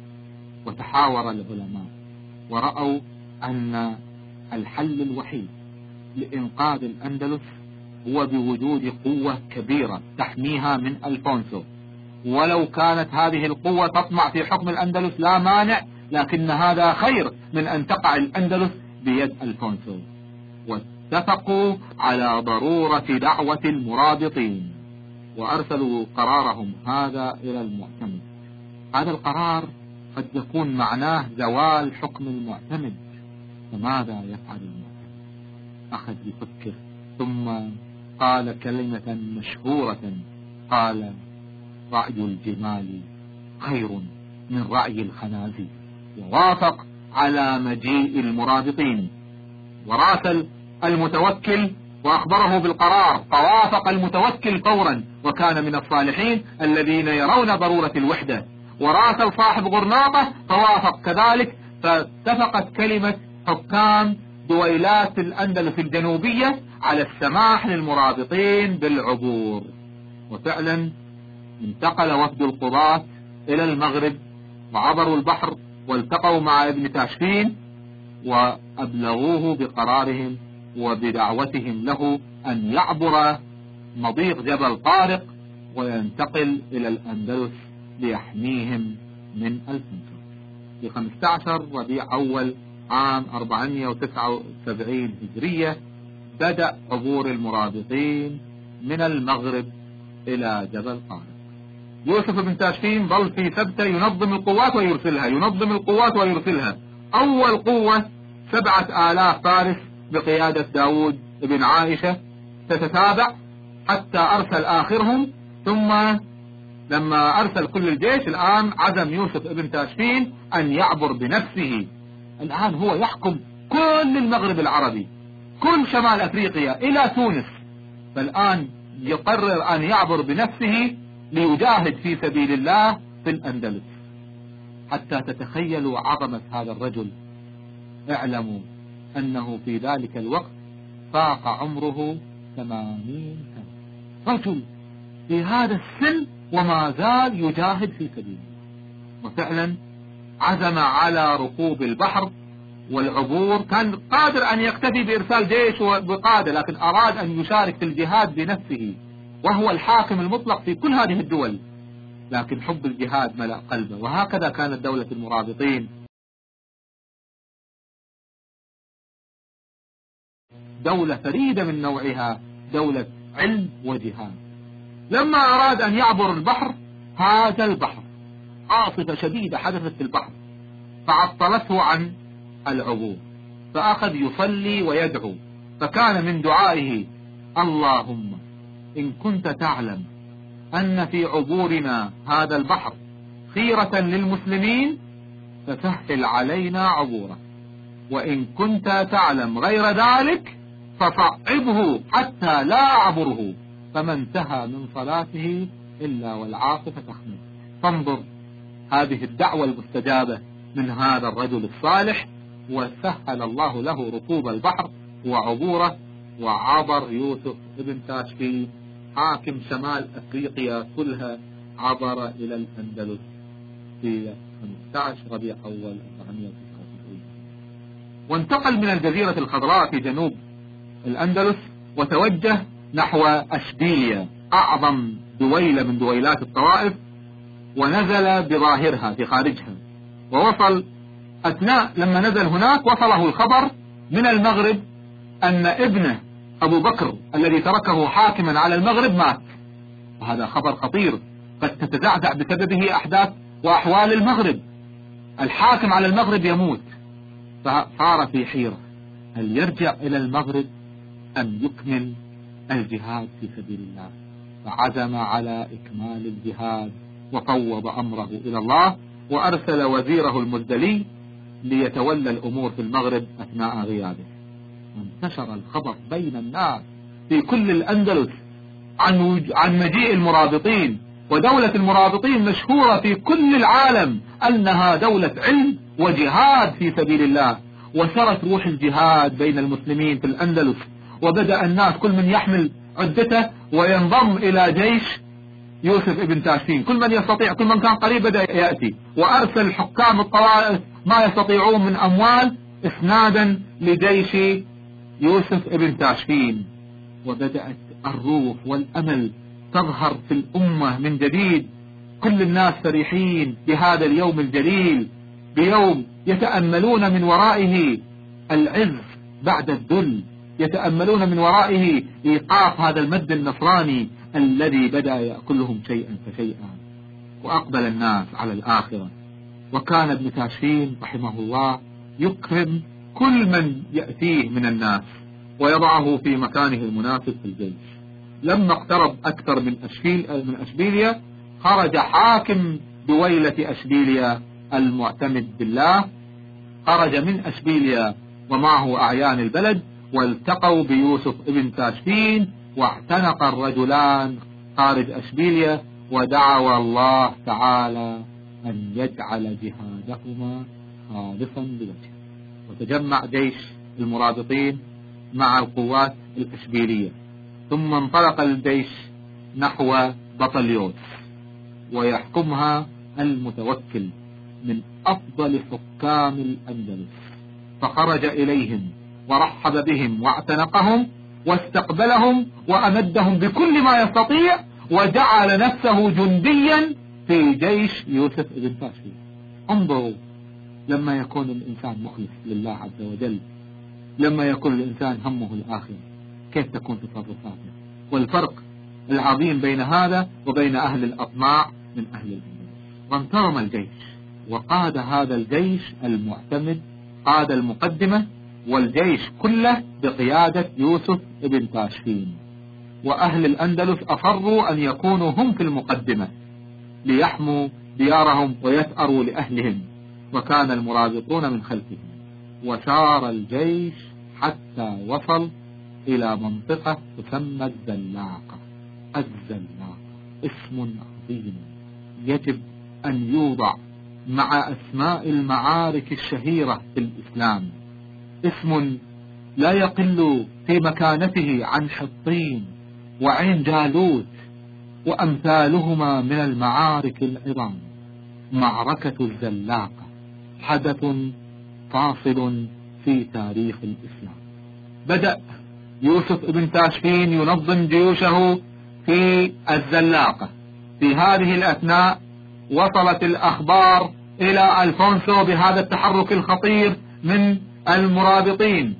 وتحاور العلماء ورأوا أن الحل الوحيد لإنقاذ الأندلس هو بوجود قوة كبيرة تحميها من ألفونسو، ولو كانت هذه القوة تطمع في حكم الأندلس لا مانع، لكن هذا خير من أن تقع الأندلس بيد ألفونسو. واتفقوا على ضرورة دعوة المرابطين، وأرسلوا قرارهم هذا إلى المعتمد. هذا القرار قد يكون معناه زوال حكم المعتمد، فماذا يفعل المعتمد؟ أخذ يفكر، ثم قال كلمة مشهورة، قال رعي الجمال خير من رعي الخنازير. ووافق على مجيء المرابطين، وراسل المتوكل وأخبره بالقرار، فوافق المتوكل فورا، وكان من الصالحين الذين يرون ضرورة الوحدة. وراسل صاحب غرناطة فوافق كذلك، فاتفقت كلمة حكام دويلات الأندلس الجنوبية على السماح للمرابطين بالعبور. وفعلا انتقل وفد القضاة إلى المغرب وعبروا البحر والتقوا مع ابن تاشفين وأبلغوه بقرارهم وبدعوتهم له أن يعبر مضيق جبل طارق وينتقل إلى الأندلس ليحميهم من الفرنسا. في خمسة عشر ربيع أول عام أربعمائة وتسعة وسبعين هجرية بدأ عبور المرابطين من المغرب إلى جبل طارق. يوسف بن تاشفين ظل في سبتة ينظم القوات ويرسلها ينظم القوات ويرسلها. أول قوة سبعة آلاف فارس بقيادة داود بن عائشة تتتابع حتى أرسل آخرهم، ثم لما أرسل كل الجيش الآن عزم يوسف بن تاشفين أن يعبر بنفسه. الآن هو يحكم كل المغرب العربي، كل شمال أفريقيا إلى تونس، فالآن يقرر أن يعبر بنفسه ليجاهد في سبيل الله في الأندلس. حتى تتخيلوا عظمة هذا الرجل، اعلموا أنه في ذلك الوقت فاق عمره ثمانين سنة، رجل في هذا السن وما زال يجاهد في سبيل الله. وفعلا عزم على ركوب البحر والعبور. كان قادر أن يكتفي بإرسال جيش وبقادة، لكن أراد أن يشارك في الجهاد بنفسه، وهو الحاكم المطلق في كل هذه الدول، لكن حب الجهاد ملأ قلبه. وهكذا كانت دولة المرابطين، دولة فريدة من نوعها، دولة علم وجهاد. لما أراد أن يعبر البحر، هذا البحر عاصفة شديدة حدثت في البحر فعطلته عن العبور، فأخذ يصلي ويدعو. فكان من دعائه: اللهم إن كنت تعلم أن في عبورنا هذا البحر خيرة للمسلمين فسهل علينا عبوره، وإن كنت تعلم غير ذلك فصعبه حتى لا أعبره. فما انتهى من صلاته إلا والعاصفة تحمل. فانظر هذه الدعوة المستجابة من هذا الرجل الصالح، وسهل الله له ركوب البحر وعبوره، وعبر يوسف ابن تاشفين حاكم شمال أفريقيا كلها، عبر إلى الأندلس في خمسة عشر ربيع أول أربعمائة وتسعة وسبعين، وانتقل من الجزيرة الخضراء في جنوب الأندلس وتوجه نحو أشبيلية، أعظم دويلة من دويلات الطوائف، ونزل بظاهرها في خارجها. ووصل أثناء لما نزل هناك وصله الخبر من المغرب أن ابنه أبو بكر الذي تركه حاكما على المغرب مات، وهذا خبر خطير قد تتزعزع بسببه أحداث وأحوال المغرب. الحاكم على المغرب يموت، فصار في حيرة: هل يرجع إلى المغرب أم يكمل الجهاد في سبيل الله؟ فعزم على إكمال الجهاد وفوض أمره إلى الله، وأرسل وزيره المزدلي ليتولى الأمور في المغرب أثناء غيابه. وانتشر الخبر بين الناس في كل الأندلس عن عن مجيء المرابطين، ودولة المرابطين مشهورة في كل العالم أنها دولة علم وجهاد في سبيل الله. وسرت روح الجهاد بين المسلمين في الأندلس، وبدأ الناس كل من يحمل عدته وينضم إلى جيش يوسف ابن تاشفين، كل من يستطيع، كل من كان قريب بدأ يأتي، وأرسل حكام الطوائف ما يستطيعون من أموال إسنادا لجيش يوسف ابن تاشفين. وبدأت الروح والأمل تظهر في الأمة من جديد، كل الناس فرحين بهذا اليوم الجليل، بيوم يتأملون من ورائه العز بعد الذل، يتأملون من ورائه إيقاف هذا المد النصراني الذي بدأ يأكلهم شيئا فشيئا. وأقبل الناس على الآخرة، وكان ابن تاشفين رحمه الله يكرم كل من يأتيه من الناس ويضعه في مكانه المناسب في الجيش. لما اقترب أكثر من أشبيل من أشبيلية، خرج حاكم دويلة أشبيلية المعتمد بالله، خرج من أشبيلية ومعه أعيان البلد، والتقوا بيوسف ابن تاشفين، واعتنق الرجلان خارج أشبيلية، ودعوا الله تعالى أن يجعل جهادهما خالصا لوجهه. وتجمع جيش المرابطين مع القوات الأشبيلية، ثم انطلق الجيش نحو بطليوس ويحكمها المتوكل من أفضل حكام الأندلس، فخرج إليهم ورحب بهم واعتنقهم واستقبلهم وأمدهم بكل ما يستطيع، وجعل نفسه جنديا في جيش يوسف ابن تاشفين. انظروا لما يكون الإنسان مخلص لله عز وجل، لما يكون الإنسان همه الآخرة، كيف تكون تصرفاته، والفرق العظيم بين هذا وبين أهل الأطماع من أهل الأندلس. وانتظم الجيش وقاد هذا الجيش المعتمد، قاد المقدمة، والجيش كله بقيادة يوسف ابن تاشفين. وأهل الأندلس أصروا أن يكونوا هم في المقدمة ليحموا ديارهم ويثأروا لأهلهم، وكان المرابطون من خلفهم. وسار الجيش حتى وصل إلى منطقة تسمى الزلاقة. الزلاقة اسم عظيم يجب أن يوضع مع أسماء المعارك الشهيرة في الإسلام، اسم لا يقل في مكانته عن حطين وعين جالوت وأمثالهما من المعارك العظام. معركة الزلاقة حدث فاصل في تاريخ الإسلام. بدأ يوسف ابن تاشفين ينظم جيوشه في الزلاقة. في هذه الأثناء وصلت الأخبار إلى ألفونسو بهذا التحرك الخطير من المرابطين،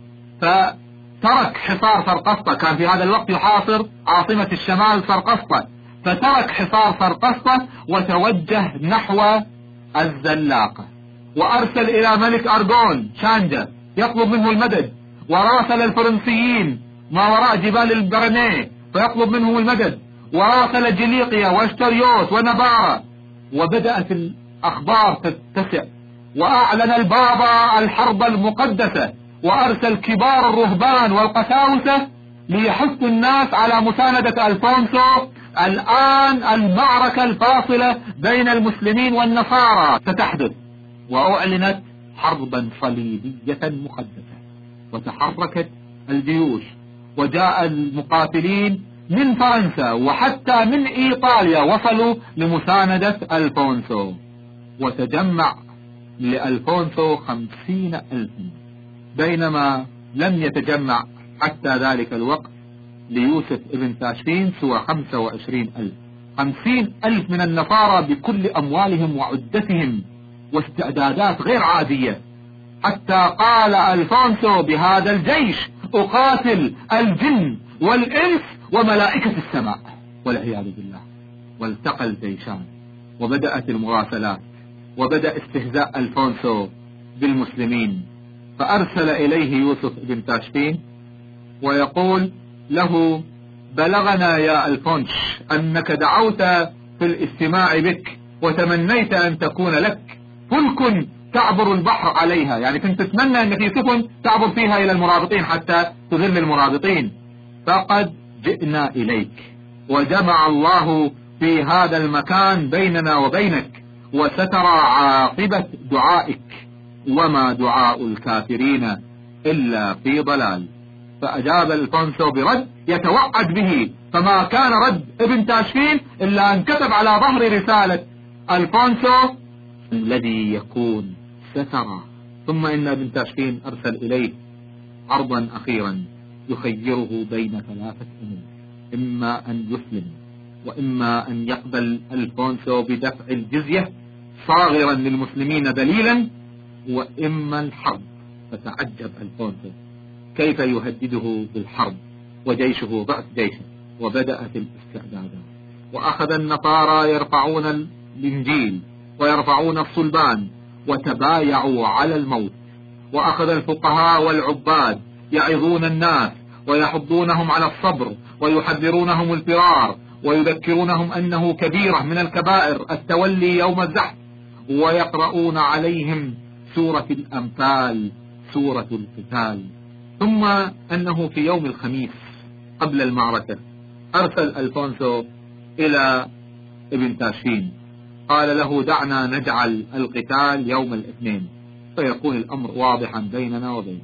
فترك حصار سرقسطة، كان في هذا الوقت يحاصر عاصمة الشمال سرقسطة، فترك حصار سرقسطة وتوجه نحو الزلاقة، وأرسل إلى ملك أرغون شانجا يطلب منه المدد، وراسل الفرنسيين ما وراء جبال البرنيه فيطلب منهم المدد، وراسل جليقيا واشتريوت ونبارة. وبدأت الأخبار تتسع، وأعلن البابا الحرب المقدسة، وأرسل كبار الرهبان والقساوسة ليحث الناس على مساندة ألفونسو. الآن المعركة الفاصلة بين المسلمين والنصارى ستحدث، وأعلنت حربا صليبية مقدسة، وتحركت الجيوش، وجاء المقاتلين من فرنسا وحتى من إيطاليا وصلوا لمساندة ألفونسو، وتجمع لألفونسو خمسين ألف، بينما لم يتجمع حتى ذلك الوقت ليوسف ابن تاشفين سوى خمسة وعشرين ألف. خمسين ألف من النصارى بكل أموالهم وعدتهم واستعدادات غير عادية، حتى قال ألفونسو بهذا الجيش أقاتل الجن والإنس وملائكة السماء والعياذ بالله. والتقى الجيشان وبدأت المراسلات، وبدأ استهزاء ألفونسو بالمسلمين، فأرسل إليه يوسف بن تاشفين ويقول له: بلغنا يا ألفونش أنك دعوت في الاستماع بك وتمنيت أن تكون لك فلك تعبر البحر عليها، يعني كنت تتمنى أن في سفن تعبر فيها إلى المرابطين حتى تذل المرابطين. فقد جئنا إليك، وجمع الله في هذا المكان بيننا وبينك، وسترى عاقبة دعائك، وما دعاء الكافرين إلا في ضلال. فأجاب ألفونسو برد يتوعد به، فما كان رد ابن تاشفين إلا أن كتب على ظهر رسالة ألفونسو: الذي يكون سترى. ثم إن ابن تاشفين أرسل إليه عرضا أخيرا يخيره بين ثلاثة أمور: إما أن يسلم، وإما أن يقبل ألفونسو بدفع الجزية صاغرا للمسلمين دليلا، وإما الحرب. فتعجب ألفونسو كيف يهدده بالحرب وجيشه ضعف جيشه، وبدأت الاستعدادات. وأخذ النصارى يرفعون الإنجيل ويرفعون الصلبان وتبايعوا على الموت، وأخذ الفقهاء والعباد يعظون الناس ويحضونهم على الصبر ويحذرونهم الفرار ويذكرونهم أنه كبيرة من الكبائر التولي يوم الزحف، ويقرؤون عليهم سورة الأنفال، سورة القتال. ثم أنه في يوم الخميس قبل المعركة أرسل ألفونسو إلى ابن تاشفين، قال له: دعنا نجعل القتال يوم الاثنين فيكون الأمر واضحا بيننا وبينك.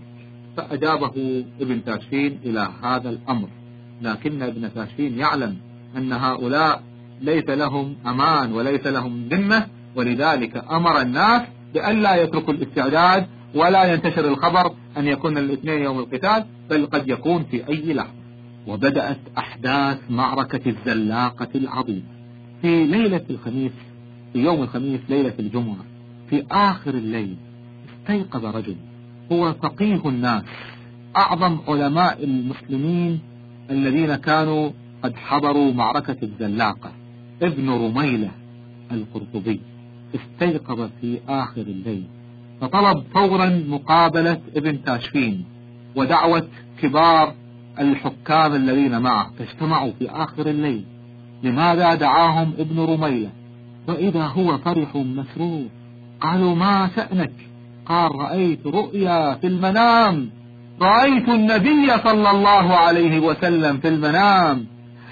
فأجابه ابن تاشفين إلى هذا الأمر، لكن ابن تاشفين يعلم أن هؤلاء ليس لهم أمان وليس لهم ذمة، ولذلك أمر الناس بأن لا يتركوا الاستعداد ولا ينتشر الخبر أن يكون الاثنين يوم القتال، بل قد يكون في أي لحظة. وبدأت أحداث معركة الزلاقة العظيمة في ليلة الخميس، في يوم الخميس ليلة الجمعة. في آخر الليل استيقظ رجل هو فقيه الناس، أعظم علماء المسلمين الذين كانوا قد حضروا معركة الزلاقة، ابن رميلة القرطبي. استيقظ في آخر الليل فطلب فورا مقابلة ابن تاشفين ودعوة كبار الحكام الذين معه، فاجتمعوا في آخر الليل. لماذا دعاهم ابن رميلة؟ وإذا هو فرح مسرور. قالوا: ما شأنك؟ قال: رأيت رؤيا في المنام، رأيت النبي صلى الله عليه وسلم في المنام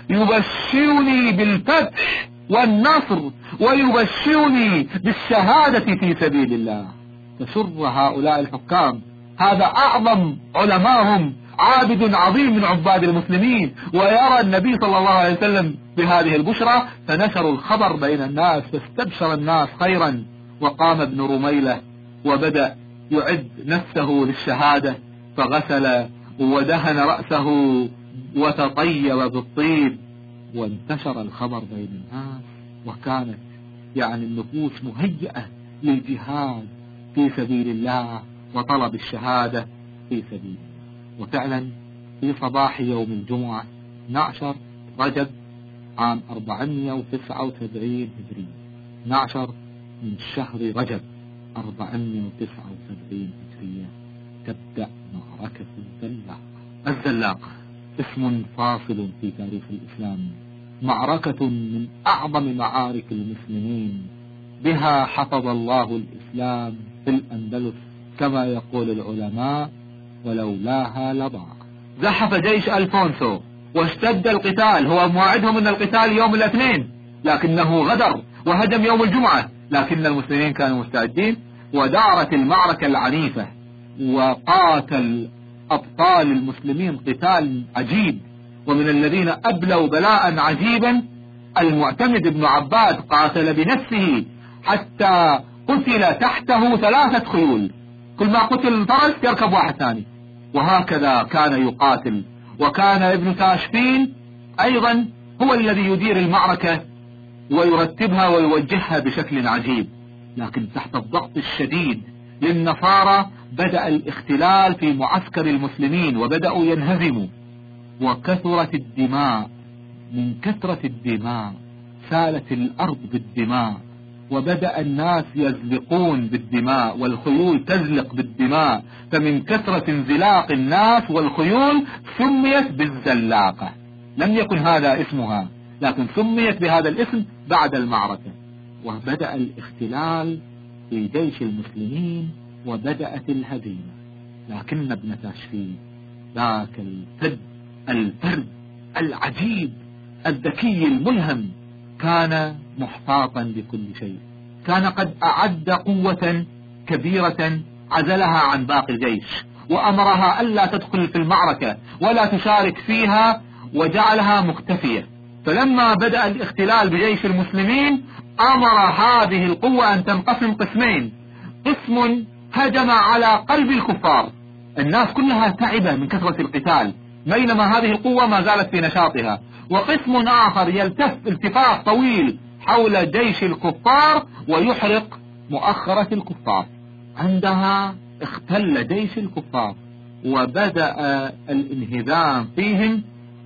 يبشرني بالفتح والنصر ويبشرني بالشهادة في سبيل الله. تسر هؤلاء الحكام، هذا أعظم علماهم، عابد عظيم من عباد المسلمين، ويرى النبي صلى الله عليه وسلم بهذه البشرى، فنشروا الخبر بين الناس فاستبشر الناس خيرا. وقام ابن رميلة وبدأ يعد نفسه للشهادة، فغسل ودهن رأسه وتطيب بالطيب، وانتشر الخبر بين الناس، وكانت يعني النفوس مهيئة للجهاد في سبيل الله وطلب الشهادة في سبيل الله. وفعلا في صباح يوم الجمعة اثني عشر رجب عام أربعمائة وتسعة وسبعين هجرية، اثني عشر من شهر رجب أربعمائة وتسعة وسبعين هجرية، تبدأ معركة الزلاقة. الزلاقة اسم فاصل في تاريخ الإسلام، معركة من أعظم معارك المسلمين، بها حفظ الله الإسلام في الأندلس كما يقول العلماء: ولولاها لضاع. زحف جيش ألفونسو واشتد القتال، هو موعدهم أن القتال يوم الاثنين، لكنه غدر وهجم يوم الجمعة، لكن المسلمين كانوا مستعدين، ودارت المعركة العنيفة، وقاتل أبطال المسلمين قتال عجيب. ومن الذين أبلوا بلاء عجيبا المعتمد بن عباد، قاتل بنفسه حتى قتل تحته ثلاثة خيول، كل ما قتل فرس يركب واحد ثاني، وهكذا كان يقاتل. وكان ابن تاشفين أيضا هو الذي يدير المعركة ويرتبها ويوجهها بشكل عجيب. لكن تحت الضغط الشديد للنصارى بدأ الاختلال في معسكر المسلمين وبدأوا ينهزموا، وكثرت الدماء. من كثرة الدماء سالت الأرض بالدماء، وبدأ الناس يزلقون بالدماء والخيول تزلق بالدماء، فمن كثرة انزلاق الناس والخيول سميت بالزلاقة. لم يكن هذا اسمها، لكن سميت بهذا الاسم بعد المعركة. وبدأ الاختلال في جيش المسلمين وبدأت الهزيمة. لكن ابن تاشفين ذاك الفرد الفرد العجيب الذكي الملهم كان محتاطا بكل شيء، كان قد أعد قوة كبيرة عزلها عن باقي الجيش، وأمرها ألا تدخل في المعركة ولا تشارك فيها، وجعلها مختفية. فلما بدأ الاختلال بجيش المسلمين أمر هذه القوة أن تنقسم قسمين: قسم هجم على قلب الكفار، الناس كلها تعبة من كثرة القتال، بينما هذه القوة ما زالت في نشاطها، وقسم آخر يلتف التفاف طويل حول جيش الكفار ويحرق مؤخرة الكفار. عندها اختل جيش الكفار وبدأ الانهزام فيهم،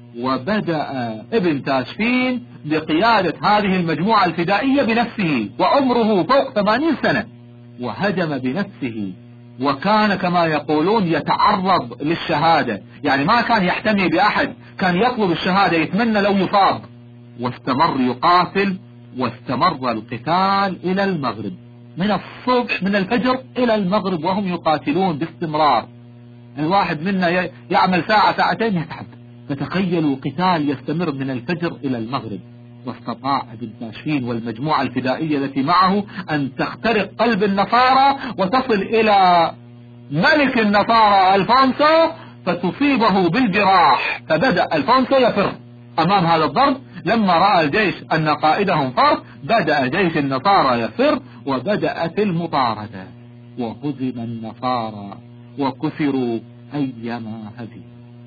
وبدأ ابن تاشفين بقيادة هذه المجموعة الفدائية بنفسه، وعمره فوق ثمانين سنة، وهجم بنفسه، وكان كما يقولون يتعرض للشهادة، يعني ما كان يحتمي بأحد، كان يطلب الشهادة، يتمنى لو يصاب. واستمر يقاتل، واستمر القتال إلى المغرب، من الصبح من الفجر إلى المغرب وهم يقاتلون باستمرار. الواحد منا يعمل ساعة ساعتين يتعب، فتخيلوا قتال يستمر من الفجر إلى المغرب. واستطاع ابن تاشفين والمجموعة الفدائية التي معه أن تخترق قلب النصارى وتصل إلى ملك النصارى ألفونسو، فتصيبه بالجراح، فبدأ ألفونسو يفر أمام هذا الضرب، لما رأى الجيش أن قائدهم فر بدأ جيش النصارى يفر، وبدأت المطاردة، وهزم النصارى وكسروا أيما هزم.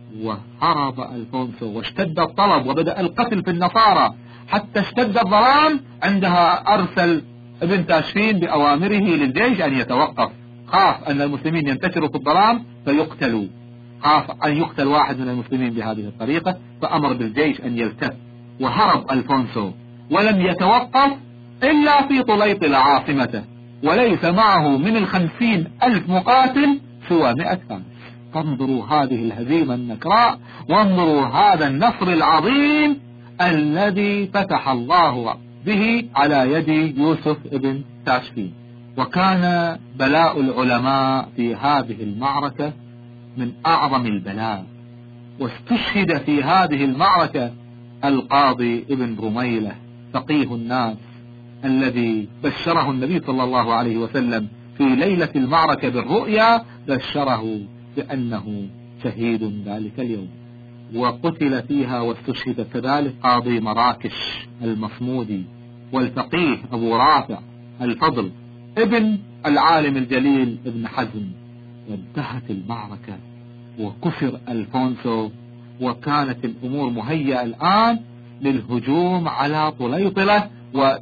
وهرب ألفونسو واشتد الطلب وبدأ القتل في النصارى حتى اشتد الظلام. عندها أرسل ابن تاشفين بأوامره للجيش أن يتوقف، خاف أن المسلمين ينتشروا في الظلام فيقتلوا، خاف أن يقتل واحد من المسلمين بهذه الطريقة، فأمر بالجيش أن يلتف. وهرب ألفونسو ولم يتوقف إلا في طليطلة عاصمته، وليس معه من الخمسين ألف مقاتل سوى مئة فارس. فانظروا هذه الهزيمة النكراء، وانظروا هذا النصر العظيم الذي فتح الله به على يد يوسف ابن تاشفين. وكان بلاء العلماء في هذه المعركة من أعظم البلاء. واستشهد في هذه المعركة القاضي ابن رميلة فقيه الناس، الذي بشره النبي صلى الله عليه وسلم في ليلة المعركة بالرؤيا، بشره بأنه شهيد ذلك اليوم. وقتل فيها واستشهد كذلك قاضي مراكش المصمودي، والفقيه أبو رافع الفضل ابن العالم الجليل ابن حزم. وانتهت المعركة وكسر ألفونسو، وكانت الأمور مهيئة الآن للهجوم على طليطلة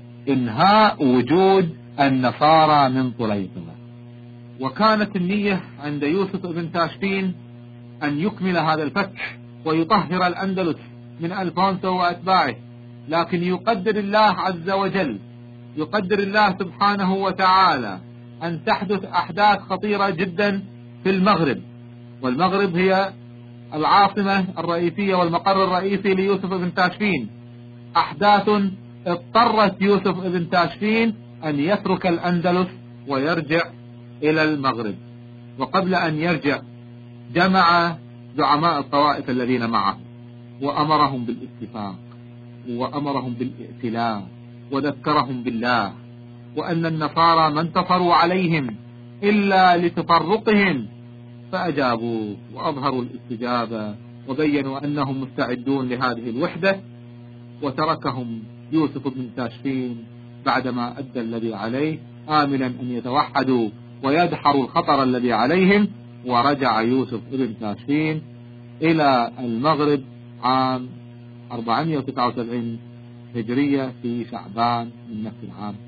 وإنهاء وجود النصارى من طليطلة. وكانت النية عند يوسف ابن تاشفين أن يكمل هذا الفتح ويطهر الأندلس من ألفونسو وأتباعه، لكن يقدر الله عز وجل، يقدر الله سبحانه وتعالى أن تحدث أحداث خطيرة جدا في المغرب. والمغرب هي العاصمة الرئيسية والمقر الرئيسي ليوسف ابن تاشفين. أحداث اضطرت يوسف ابن تاشفين أن يترك الأندلس ويرجع إلى المغرب. وقبل أن يرجع جمع زعماء الطوائف الذين معه وأمرهم بالاتفاق وأمرهم بالائتلاف وذكرهم بالله، وأن النصارى ما انتصروا عليهم إلا لتفرقهم، فأجابوا وأظهروا الاستجابة وبينوا أنهم مستعدون لهذه الوحدة. وتركهم يوسف بن تاشفين بعدما أدى الذي عليه، آملا أن يتوحدوا ويدحروا الخطر الذي عليهم. ورجع يوسف بن تاشفين إلى المغرب عام أربعمائة وتسعة وسبعين هجرية في شعبان من نفس العام.